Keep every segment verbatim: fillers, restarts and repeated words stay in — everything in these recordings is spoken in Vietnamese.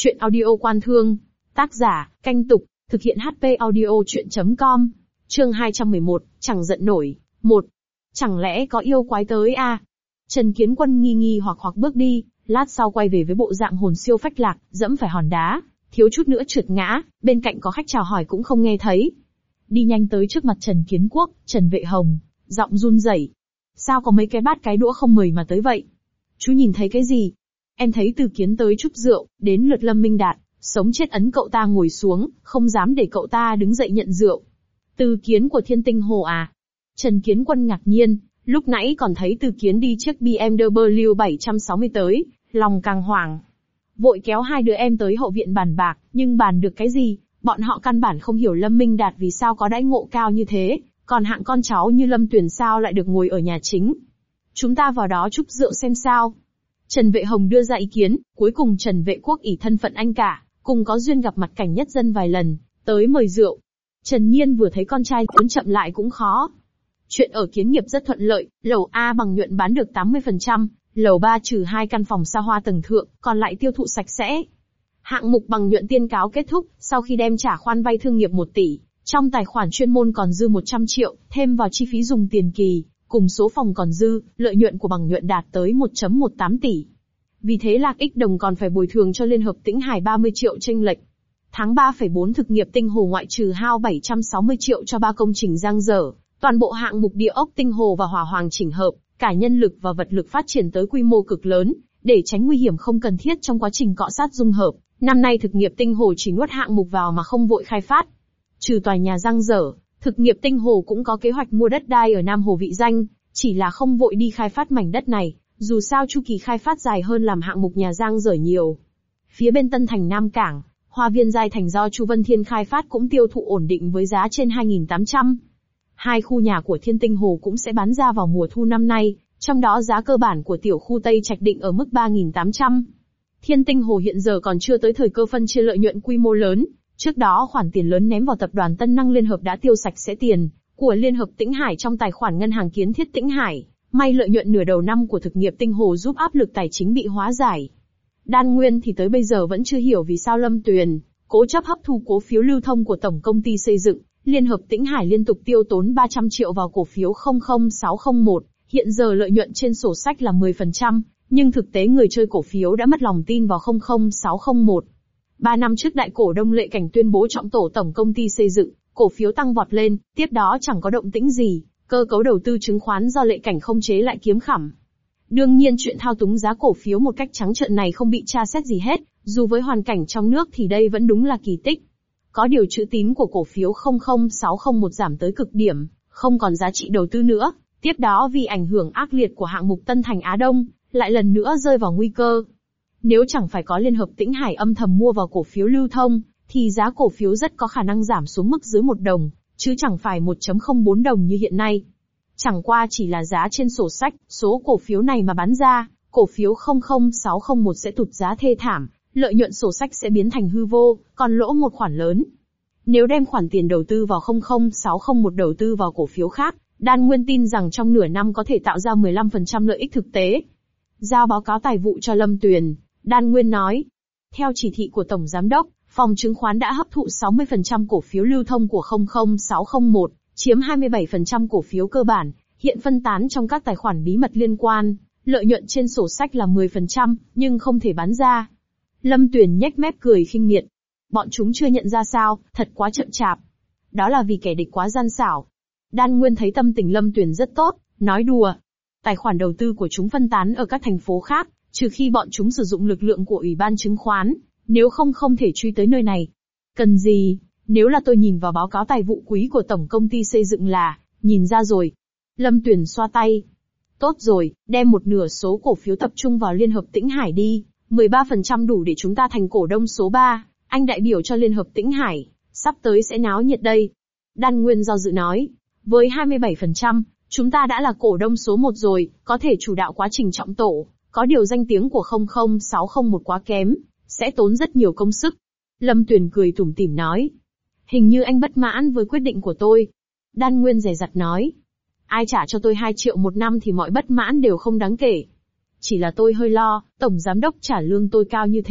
Chuyện audio Quan Thương. Tác giả, Canh Tục, thực hiện hát pê audio chuyện chấm com. Chương hai trăm mười một, chẳng giận nổi. một. Chẳng lẽ có yêu quái tới à? Trần Kiến Quân nghi nghi hoặc hoặc bước đi, lát sau quay về với bộ dạng hồn siêu phách lạc, dẫm phải hòn đá, thiếu chút nữa trượt ngã, bên cạnh có khách chào hỏi cũng không nghe thấy. Đi nhanh tới trước mặt Trần Kiến Quốc, Trần Vệ Hồng, giọng run rẩy. Sao có mấy cái bát cái đũa không mời mà tới vậy? Chú nhìn thấy cái gì? Em thấy Từ Kiến tới chúc rượu, đến lượt Lâm Minh Đạt, sống chết ấn cậu ta ngồi xuống, không dám để cậu ta đứng dậy nhận rượu. Từ Kiến của Thiên Tinh Hồ à? Trần Kiến Quân ngạc nhiên, lúc nãy còn thấy Từ Kiến đi chiếc bê em vê bảy trăm sáu mươi tới, lòng càng hoảng. Vội kéo hai đứa em tới hậu viện bàn bạc, nhưng bàn được cái gì, bọn họ căn bản không hiểu Lâm Minh Đạt vì sao có đãi ngộ cao như thế, còn hạng con cháu như Lâm Tuyền sao lại được ngồi ở nhà chính. Chúng ta vào đó chúc rượu xem sao. Trần Vệ Hồng đưa ra ý kiến, cuối cùng Trần Vệ Quốc ỷ thân phận anh cả, cùng có duyên gặp mặt Cảnh Nhất Dân vài lần, tới mời rượu. Trần Nhiên vừa thấy con trai muốn chậm lại cũng khó. Chuyện ở Kiến Nghiệp rất thuận lợi, lầu A bằng nhuận bán được tám mươi phần trăm, lầu ba trừ hai căn phòng xa hoa tầng thượng, còn lại tiêu thụ sạch sẽ. Hạng mục bằng nhuận tiên cáo kết thúc, sau khi đem trả khoản vay thương nghiệp một tỷ, trong tài khoản chuyên môn còn dư một trăm triệu, thêm vào chi phí dùng tiền kỳ, cùng số phòng còn dư, lợi nhuận của bằng nhuận đạt tới một phẩy một tám tỷ. Vì thế Lạc Ích Đồng còn phải bồi thường cho Liên Hợp Tĩnh Hải ba mươi triệu chênh lệch. Tháng ba phẩy bốn thực nghiệp Tinh Hồ ngoại trừ hao bảy trăm sáu mươi triệu cho ba công trình giang dở, toàn bộ hạng mục địa ốc Tinh Hồ và hỏa hoàng chỉnh hợp, cả nhân lực và vật lực phát triển tới quy mô cực lớn, để tránh nguy hiểm không cần thiết trong quá trình cọ sát dung hợp. Năm nay thực nghiệp Tinh Hồ chỉ nuốt hạng mục vào mà không vội khai phát. Trừ tòa nhà giang dở, thực nghiệp Tinh Hồ cũng có kế hoạch mua đất đai ở Nam Hồ Vị Danh, chỉ là không vội đi khai phát mảnh đất này, dù sao chu kỳ khai phát dài hơn làm hạng mục nhà giang dở nhiều. Phía bên Tân Thành Nam Cảng, Hoa Viên Giai Thành do Chu Vân Thiên khai phát cũng tiêu thụ ổn định với giá trên hai nghìn tám trăm. Hai khu nhà của Thiên Tinh Hồ cũng sẽ bán ra vào mùa thu năm nay, trong đó giá cơ bản của tiểu khu Tây Trạch định ở mức ba nghìn tám trăm. Thiên Tinh Hồ hiện giờ còn chưa tới thời cơ phân chia lợi nhuận quy mô lớn, trước đó khoản tiền lớn ném vào tập đoàn Tân Năng Liên Hợp đã tiêu sạch sẽ tiền của Liên Hợp Tĩnh Hải trong tài khoản ngân hàng Kiến Thiết Tĩnh Hải, may lợi nhuận nửa đầu năm của thực nghiệp Tinh Hồ giúp áp lực tài chính bị hóa giải. Đan Nguyên thì tới bây giờ vẫn chưa hiểu vì sao Lâm Tuyền cố chấp hấp thu cổ phiếu lưu thông của tổng công ty xây dựng Liên Hợp Tĩnh Hải liên tục tiêu tốn ba trăm triệu vào cổ phiếu không không sáu không một, hiện giờ lợi nhuận trên sổ sách là mười phần trăm, nhưng thực tế người chơi cổ phiếu đã mất lòng tin vào không không sáu không một. Ba năm trước đại cổ đông Lệ Cảnh tuyên bố trọng tổ tổng công ty xây dựng, cổ phiếu tăng vọt lên, tiếp đó chẳng có động tĩnh gì, cơ cấu đầu tư chứng khoán do Lệ Cảnh không chế lại kiếm khẳm. Đương nhiên chuyện thao túng giá cổ phiếu một cách trắng trợn này không bị tra xét gì hết, dù với hoàn cảnh trong nước thì đây vẫn đúng là kỳ tích. Có điều chữ tín của cổ phiếu không không sáu không một giảm tới cực điểm, không còn giá trị đầu tư nữa, tiếp đó vì ảnh hưởng ác liệt của hạng mục Tân Thành Á Đông, lại lần nữa rơi vào nguy cơ. Nếu chẳng phải có Liên Hợp Tĩnh Hải âm thầm mua vào cổ phiếu lưu thông, thì giá cổ phiếu rất có khả năng giảm xuống mức dưới một đồng, chứ chẳng phải một phẩy không bốn đồng như hiện nay. Chẳng qua chỉ là giá trên sổ sách, số cổ phiếu này mà bán ra, cổ phiếu không không sáu không một sẽ tụt giá thê thảm, lợi nhuận sổ sách sẽ biến thành hư vô, còn lỗ một khoản lớn. Nếu đem khoản tiền đầu tư vào không không sáu không một đầu tư vào cổ phiếu khác, Đan Nguyên tin rằng trong nửa năm có thể tạo ra mười lăm phần trăm lợi ích thực tế. Giao báo cáo tài vụ cho Lâm Tuyền, Đan Nguyên nói. Theo chỉ thị của Tổng Giám đốc, phòng chứng khoán đã hấp thụ sáu mươi phần trăm cổ phiếu lưu thông của không không sáu không một, chiếm hai mươi bảy phần trăm cổ phiếu cơ bản, hiện phân tán trong các tài khoản bí mật liên quan, lợi nhuận trên sổ sách là mười phần trăm, nhưng không thể bán ra. Lâm Tuyền nhếch mép cười khinh miệt. Bọn chúng chưa nhận ra sao, thật quá chậm chạp. Đó là vì kẻ địch quá gian xảo. Đan Nguyên thấy tâm tình Lâm Tuyền rất tốt, nói đùa. Tài khoản đầu tư của chúng phân tán ở các thành phố khác, trừ khi bọn chúng sử dụng lực lượng của Ủy ban chứng khoán, nếu không không thể truy tới nơi này. Cần gì, nếu là tôi nhìn vào báo cáo tài vụ quý của Tổng Công ty Xây dựng là, nhìn ra rồi. Lâm Tuyền xoa tay. Tốt rồi, đem một nửa số cổ phiếu tập trung vào Liên Hợp Tĩnh Hải đi, mười ba phần trăm đủ để chúng ta thành cổ đông số ba, anh đại biểu cho Liên Hợp Tĩnh Hải, sắp tới sẽ náo nhiệt đây. Đan Nguyên do dự nói, với hai mươi bảy phần trăm, chúng ta đã là cổ đông số một rồi, có thể chủ đạo quá trình trọng tổ, có điều danh tiếng của không không sáu không một quá kém, sẽ tốn rất nhiều công sức. Lâm Tuyền cười tủm tỉm nói, hình như anh bất mãn với quyết định của tôi. Đan Nguyên dè dặt nói, ai trả cho tôi hai triệu một năm thì mọi bất mãn đều không đáng kể. Chỉ là tôi hơi lo, Tổng Giám đốc trả lương tôi cao như thế,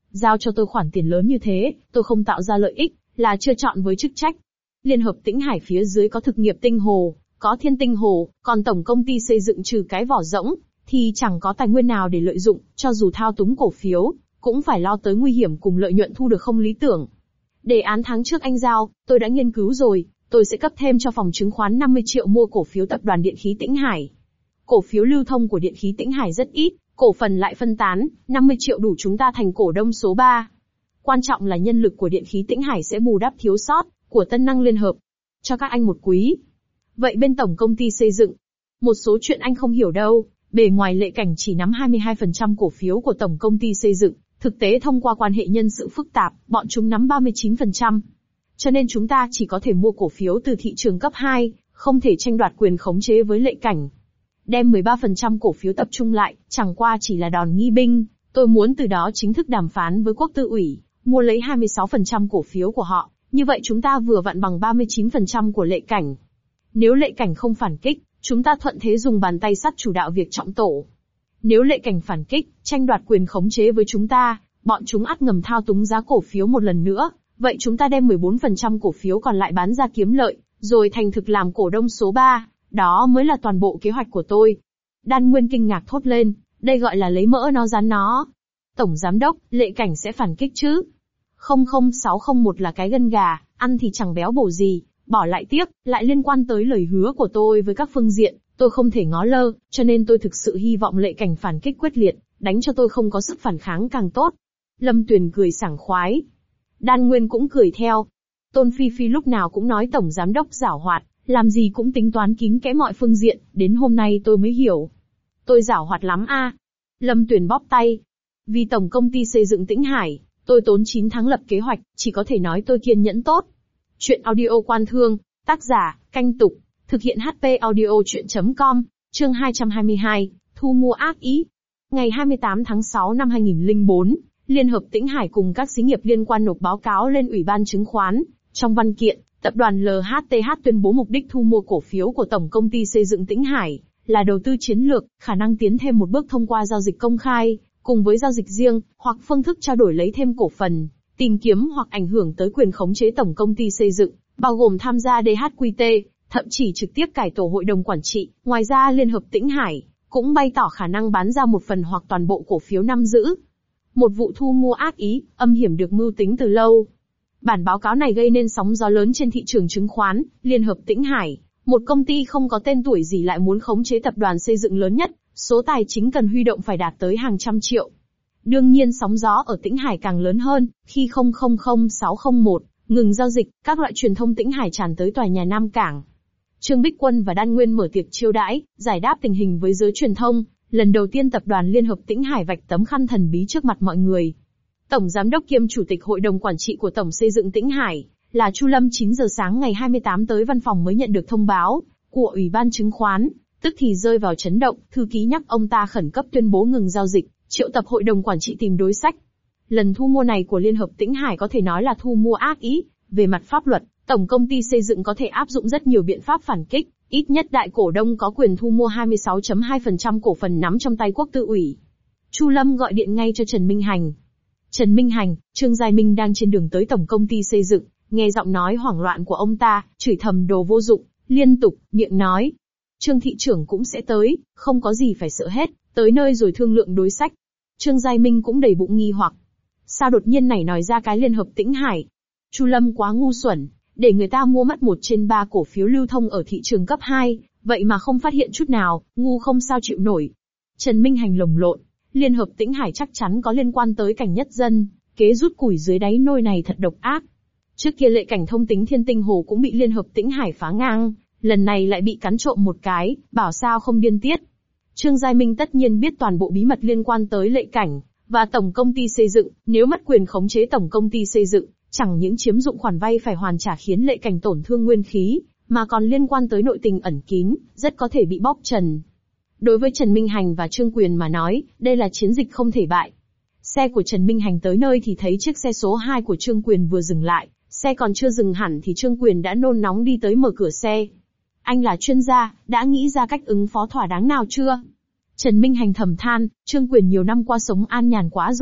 Giao cho tôi khoản tiền lớn như thế, tôi không tạo ra lợi ích, là chưa chọn với chức trách. Liên hợp Tĩnh Hải phía dưới có thực nghiệp tinh hồ, có thiên tinh hồ, còn tổng công ty xây dựng trừ cái vỏ rỗng, thì chẳng có tài nguyên nào để lợi dụng, cho dù thao túng cổ phiếu, cũng phải lo tới nguy hiểm cùng lợi nhuận thu được không lý tưởng. Đề án tháng trước anh giao, tôi đã nghiên cứu rồi, tôi sẽ cấp thêm cho phòng chứng khoán năm mươi triệu mua cổ phiếu tập đoàn Điện khí Tĩnh Hải. Cổ phiếu lưu thông của Điện khí Tĩnh Hải rất ít, cổ phần lại phân tán, năm mươi triệu đủ chúng ta thành cổ đông số ba. Quan trọng là nhân lực của Điện khí Tĩnh Hải sẽ bù đắp thiếu sót của Tân Năng Liên Hợp. Cho các anh một quý. Vậy bên tổng công ty xây dựng, một số chuyện anh không hiểu đâu, bề ngoài Lệ Cảnh chỉ nắm hai mươi hai phần trăm cổ phiếu của tổng công ty xây dựng, thực tế thông qua quan hệ nhân sự phức tạp, bọn chúng nắm ba mươi chín phần trăm. Cho nên chúng ta chỉ có thể mua cổ phiếu từ thị trường cấp hai, không thể tranh đoạt quyền khống chế với Lệ Cảnh. Đem mười ba phần trăm cổ phiếu tập trung lại, chẳng qua chỉ là đòn nghi binh, tôi muốn từ đó chính thức đàm phán với Quốc Tư ủy, mua lấy hai mươi sáu phần trăm cổ phiếu của họ, như vậy chúng ta vừa vặn bằng ba mươi chín phần trăm của Lệ Cảnh. Nếu Lệ Cảnh không phản kích, chúng ta thuận thế dùng bàn tay sắt chủ đạo việc trọng tổ. Nếu Lệ Cảnh phản kích, tranh đoạt quyền khống chế với chúng ta, bọn chúng ắt ngầm thao túng giá cổ phiếu một lần nữa, vậy chúng ta đem mười bốn phần trăm cổ phiếu còn lại bán ra kiếm lợi, rồi thành thực làm cổ đông số ba, đó mới là toàn bộ kế hoạch của tôi. Đan Nguyên kinh ngạc thốt lên, đây gọi là lấy mỡ nó dán nó. Tổng giám đốc, Lệ Cảnh sẽ phản kích chứ? không không sáu không một là cái gân gà, ăn thì chẳng béo bổ gì, bỏ lại tiếc, lại liên quan tới lời hứa của tôi với các phương diện, tôi không thể ngó lơ, cho nên tôi thực sự hy vọng Lệ Cảnh phản kích quyết liệt, đánh cho tôi không có sức phản kháng càng tốt. Lâm Tuyền cười sảng khoái. Đan Nguyên cũng cười theo. Tôn Phi Phi lúc nào cũng nói tổng giám đốc giảo hoạt, làm gì cũng tính toán kín kẽ mọi phương diện, đến hôm nay tôi mới hiểu. Tôi giảo hoạt lắm a. Lâm Tuyền bóp tay. Vì tổng công ty xây dựng Tĩnh Hải, tôi tốn chín tháng lập kế hoạch, chỉ có thể nói tôi kiên nhẫn tốt. Chuyện audio Quan Thương, tác giả, Canh Tục, thực hiện hát pê audio chuyện chấm com, chương hai trăm hai mươi hai, thu mua ác ý. Ngày hai mươi tám tháng sáu năm hai nghìn không trăm lẻ bốn, Liên hợp Tĩnh Hải cùng các xí nghiệp liên quan nộp báo cáo lên Ủy ban Chứng khoán. Trong văn kiện, tập đoàn lờ hát tê hát tuyên bố mục đích thu mua cổ phiếu của Tổng công ty xây dựng Tĩnh Hải là đầu tư chiến lược, khả năng tiến thêm một bước thông qua giao dịch công khai, cùng với giao dịch riêng, hoặc phương thức trao đổi lấy thêm cổ phần, tìm kiếm hoặc ảnh hưởng tới quyền khống chế Tổng công ty xây dựng, bao gồm tham gia đê hát quy tê, thậm chí trực tiếp cải tổ hội đồng quản trị. Ngoài ra Liên hợp Tĩnh Hải cũng bày tỏ khả năng bán ra một phần hoặc toàn bộ cổ phiếu nắm giữ. Một vụ thu mua ác ý, âm hiểm được mưu tính từ lâu. Bản báo cáo này gây nên sóng gió lớn trên thị trường chứng khoán. Liên hợp Tĩnh Hải, một công ty không có tên tuổi gì lại muốn khống chế tập đoàn xây dựng lớn nhất, số tài chính cần huy động phải đạt tới hàng trăm triệu. Đương nhiên sóng gió ở Tĩnh Hải càng lớn hơn, khi không không không sáu không một ngừng giao dịch, các loại truyền thông Tĩnh Hải tràn tới tòa nhà Nam Cảng. Trương Bích Quân và Đan Nguyên mở tiệc chiêu đãi, giải đáp tình hình với giới truyền thông. Lần đầu tiên tập đoàn Liên hợp Tĩnh Hải vạch tấm khăn thần bí trước mặt mọi người. Tổng giám đốc kiêm chủ tịch hội đồng quản trị của Tổng xây dựng Tĩnh Hải là Chu Lâm chín giờ sáng ngày hai mươi tám tới văn phòng mới nhận được thông báo của Ủy ban Chứng khoán, tức thì rơi vào chấn động. Thư ký nhắc ông ta khẩn cấp tuyên bố ngừng giao dịch, triệu tập hội đồng quản trị tìm đối sách. Lần thu mua này của Liên hợp Tĩnh Hải có thể nói là thu mua ác ý. Về mặt pháp luật, Tổng công ty xây dựng có thể áp dụng rất nhiều biện pháp phản kích. Ít nhất đại cổ đông có quyền thu mua hai mươi sáu phẩy hai phần trăm cổ phần nắm trong tay Quốc Tư ủy. Chu Lâm gọi điện ngay cho Trần Minh Hành. Trần Minh Hành, Trương Giai Minh đang trên đường tới Tổng công ty xây dựng, nghe giọng nói hoảng loạn của ông ta, chửi thầm đồ vô dụng, liên tục, miệng nói. Trương thị trưởng cũng sẽ tới, không có gì phải sợ hết, tới nơi rồi thương lượng đối sách. Trương Giai Minh cũng đầy bụng nghi hoặc. Sao đột nhiên nảy nói ra cái Liên hợp Tĩnh Hải? Chu Lâm quá ngu xuẩn, để người ta mua mất một trên ba cổ phiếu lưu thông ở thị trường cấp hai, vậy mà không phát hiện chút nào, ngu không sao chịu nổi. Trần Minh Hành lồng lộn, Liên hợp Tĩnh Hải chắc chắn có liên quan tới Cảnh Nhất Dân, kế rút củi dưới đáy nôi này thật độc ác. Trước kia Lệ Cảnh thông tính Thiên Tinh Hồ cũng bị Liên hợp Tĩnh Hải phá ngang, lần này lại bị cắn trộm một cái, bảo sao không điên tiết. Trương Giai Minh tất nhiên biết toàn bộ bí mật liên quan tới Lệ Cảnh và Tổng công ty xây dựng, nếu mất quyền khống chế Tổng công ty xây dựng, chẳng những chiếm dụng khoản vay phải hoàn trả khiến Lệ Cảnh tổn thương nguyên khí, mà còn liên quan tới nội tình ẩn kín, rất có thể bị bóp trần. Đối với Trần Minh Hành và Trương Quyền mà nói, đây là chiến dịch không thể bại. Xe của Trần Minh Hành tới nơi thì thấy chiếc xe số hai của Trương Quyền vừa dừng lại, xe còn chưa dừng hẳn thì Trương Quyền đã nôn nóng đi tới mở cửa xe. Anh là chuyên gia, đã nghĩ ra cách ứng phó thỏa đáng nào chưa? Trần Minh Hành thầm than, Trương Quyền nhiều năm qua sống an nhàn quá rồi,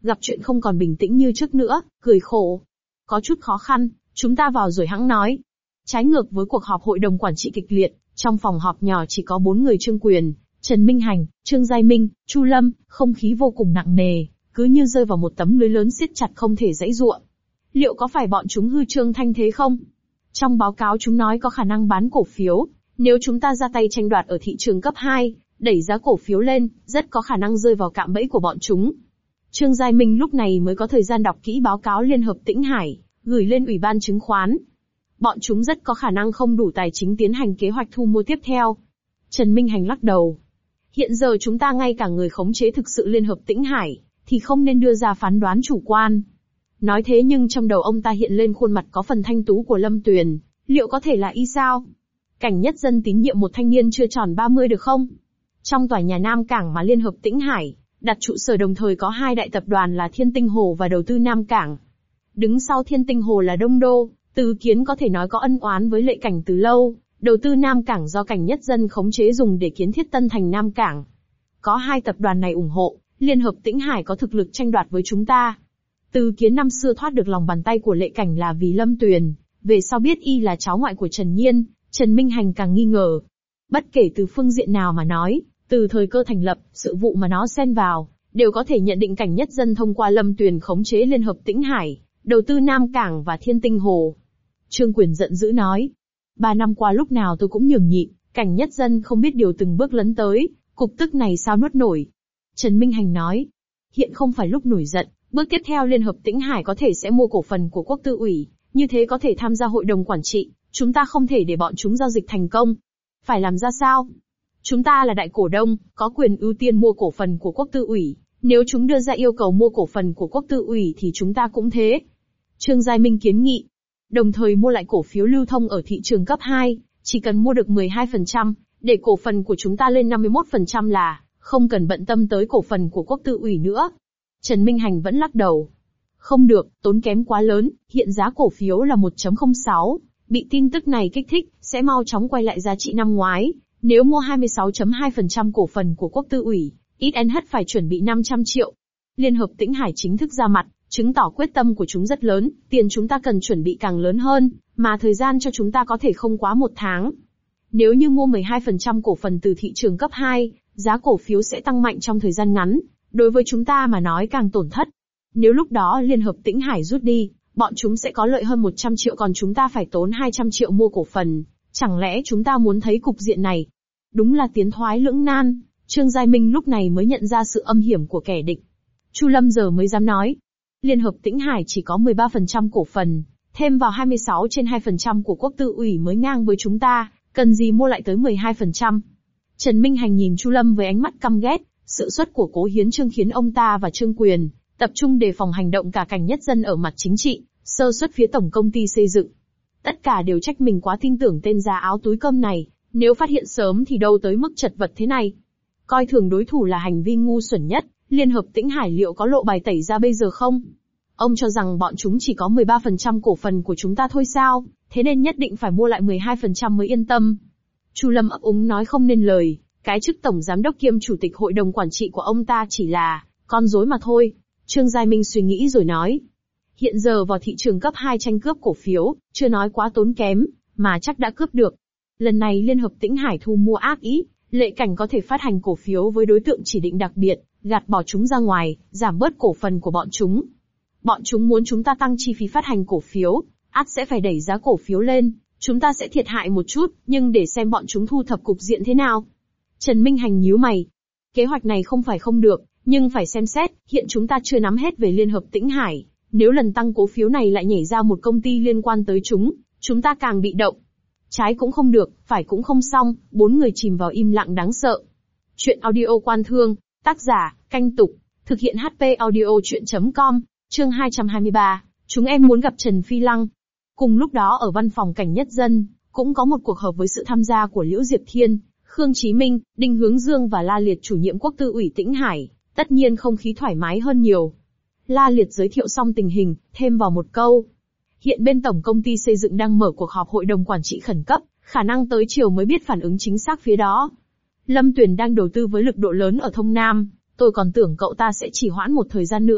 gặp chuyện không còn bình tĩnh như trước nữa, cười khổ. Có chút khó khăn, chúng ta vào rồi hẵng nói. Trái ngược với cuộc họp hội đồng quản trị kịch liệt, trong phòng họp nhỏ chỉ có bốn người Trương Quyền, Trần Minh Hành, Trương Giai Minh, Chu Lâm, không khí vô cùng nặng nề, cứ như rơi vào một tấm lưới lớn siết chặt không thể giãy giụa. Liệu có phải bọn chúng hư trương thanh thế không? Trong báo cáo chúng nói có khả năng bán cổ phiếu, nếu chúng ta ra tay tranh đoạt ở thị trường cấp hai, đẩy giá cổ phiếu lên, rất có khả năng rơi vào cạm bẫy của bọn chúng. Trương Giai Minh lúc này mới có thời gian đọc kỹ báo cáo Liên hợp Tĩnh Hải, gửi lên Ủy ban chứng khoán. Bọn chúng rất có khả năng không đủ tài chính tiến hành kế hoạch thu mua tiếp theo. Trần Minh Hành lắc đầu. Hiện giờ chúng ta ngay cả người khống chế thực sự Liên hợp Tĩnh Hải, thì không nên đưa ra phán đoán chủ quan. Nói thế nhưng trong đầu ông ta hiện lên khuôn mặt có phần thanh tú của Lâm Tuyền, liệu có thể là y sao? Cảnh Nhất Dân tín nhiệm một thanh niên chưa tròn ba mươi được không? Trong tòa nhà Nam Cảng mà Liên hợp Tĩnh Hải đặt trụ sở đồng thời có hai đại tập đoàn là Thiên Tinh Hồ và Đầu tư Nam Cảng. Đứng sau Thiên Tinh Hồ là Đông Đô, Từ Kiến có thể nói có ân oán với Lệ Cảnh từ lâu, Đầu tư Nam Cảng do Cảnh Nhất Dân khống chế dùng để kiến thiết Tân Thành Nam Cảng. Có hai tập đoàn này ủng hộ, Liên hợp Tĩnh Hải có thực lực tranh đoạt với chúng ta. Từ Kiến năm xưa thoát được lòng bàn tay của Lệ Cảnh là vì Lâm Tuyền, về sau biết y là cháu ngoại của Trần Nhiên, Trần Minh Hành càng nghi ngờ. Bất kể từ phương diện nào mà nói, từ thời cơ thành lập, sự vụ mà nó xen vào, đều có thể nhận định Cảnh Nhất Dân thông qua Lâm Tuyền khống chế Liên hợp Tĩnh Hải, Đầu tư Nam Cảng và Thiên Tinh Hồ. Trương Quyền giận dữ nói. Ba năm qua lúc nào tôi cũng nhường nhịn, Cảnh Nhất Dân không biết điều từng bước lấn tới, cục tức này sao nuốt nổi. Trần Minh Hành nói. Hiện không phải lúc nổi giận, bước tiếp theo Liên hợp Tĩnh Hải có thể sẽ mua cổ phần của Quốc tư ủy, như thế có thể tham gia hội đồng quản trị, chúng ta không thể để bọn chúng giao dịch thành công. Phải làm ra sao? Chúng ta là đại cổ đông, có quyền ưu tiên mua cổ phần của Quốc tư ủy, nếu chúng đưa ra yêu cầu mua cổ phần của Quốc tư ủy thì chúng ta cũng thế. Trương Giai Minh kiến nghị. Đồng thời mua lại cổ phiếu lưu thông ở thị trường cấp hai, chỉ cần mua được mười hai phần trăm, để cổ phần của chúng ta lên năm mươi mốt phần trăm là, không cần bận tâm tới cổ phần của Quốc tư ủy nữa. Trần Minh Hành vẫn lắc đầu. Không được, tốn kém quá lớn, hiện giá cổ phiếu là một phẩy không sáu, bị tin tức này kích thích, sẽ mau chóng quay lại giá trị năm ngoái. Nếu mua hai mươi sáu phẩy hai phần trăm cổ phần của Quốc tư ủy, ít nhất phải chuẩn bị năm trăm triệu. Liên hợp Tĩnh Hải chính thức ra mặt, chứng tỏ quyết tâm của chúng rất lớn, tiền chúng ta cần chuẩn bị càng lớn hơn, mà thời gian cho chúng ta có thể không quá một tháng. Nếu như mua mười hai phần trăm cổ phần từ thị trường cấp hai, giá cổ phiếu sẽ tăng mạnh trong thời gian ngắn, đối với chúng ta mà nói càng tổn thất. Nếu lúc đó Liên hợp Tĩnh Hải rút đi, bọn chúng sẽ có lợi hơn một trăm triệu còn chúng ta phải tốn hai trăm triệu mua cổ phần. Chẳng lẽ chúng ta muốn thấy cục diện này? Đúng là tiến thoái lưỡng nan, Trương Giai Minh lúc này mới nhận ra sự âm hiểm của kẻ địch. Chu Lâm giờ mới dám nói. Liên hợp Tĩnh Hải chỉ có mười ba phần trăm cổ phần, thêm vào hai mươi sáu trên hai phần trăm của Quốc tư ủy mới ngang với chúng ta, cần gì mua lại tới mười hai phần trăm. Trần Minh Hành nhìn Chu Lâm với ánh mắt căm ghét, sự xuất của Cố Hiến Trương khiến ông ta và Trương Quyền tập trung đề phòng hành động cả Cảnh Nhất Dân ở mặt chính trị, sơ suất phía tổng công ty xây dựng. Tất cả đều trách mình quá tin tưởng tên giá áo túi cơm này, nếu phát hiện sớm thì đâu tới mức chật vật thế này. Coi thường đối thủ là hành vi ngu xuẩn nhất, Liên hợp Tĩnh Hải liệu có lộ bài tẩy ra bây giờ không? Ông cho rằng bọn chúng chỉ có mười ba phần trăm cổ phần của chúng ta thôi sao, thế nên nhất định phải mua lại mười hai phần trăm mới yên tâm. Chu Lâm ấp úng nói không nên lời, cái chức tổng giám đốc kiêm chủ tịch hội đồng quản trị của ông ta chỉ là con rối mà thôi. Trương Giai Minh suy nghĩ rồi nói. Hiện giờ vào thị trường cấp hai tranh cướp cổ phiếu, chưa nói quá tốn kém, mà chắc đã cướp được. Lần này Liên hợp Tĩnh Hải thu mua ác ý, Lệ Cảnh có thể phát hành cổ phiếu với đối tượng chỉ định đặc biệt, gạt bỏ chúng ra ngoài, giảm bớt cổ phần của bọn chúng. Bọn chúng muốn chúng ta tăng chi phí phát hành cổ phiếu, ắt sẽ phải đẩy giá cổ phiếu lên, chúng ta sẽ thiệt hại một chút, nhưng để xem bọn chúng thu thập cục diện thế nào. Trần Minh Hành nhíu mày. Kế hoạch này không phải không được, nhưng phải xem xét, hiện chúng ta chưa nắm hết về Liên hợp Tĩnh Hải. Nếu lần tăng cổ phiếu này lại nhảy ra một công ty liên quan tới chúng, chúng ta càng bị động. Trái cũng không được, phải cũng không xong, bốn người chìm vào im lặng đáng sợ. Chuyện audio Quan Thương, tác giả, Canh Tục, thực hiện hát pê audio chuyện chấm com, chương hai trăm hai mươi ba, chúng em muốn gặp Trần Phi Lăng. Cùng lúc đó ở văn phòng Cảnh Nhất Dân, cũng có một cuộc họp với sự tham gia của Liễu Diệp Thiên, Khương Chí Minh, Đinh Hướng Dương và La Liệt chủ nhiệm Quốc tư ủy Tĩnh Hải, tất nhiên không khí thoải mái hơn nhiều. La Liệt giới thiệu xong tình hình, thêm vào một câu. Hiện bên tổng công ty xây dựng đang mở cuộc họp hội đồng quản trị khẩn cấp, khả năng tới chiều mới biết phản ứng chính xác phía đó. Lâm Tuyền đang đầu tư với lực độ lớn ở Thông Nam, tôi còn tưởng cậu ta sẽ chỉ hoãn một thời gian nữa,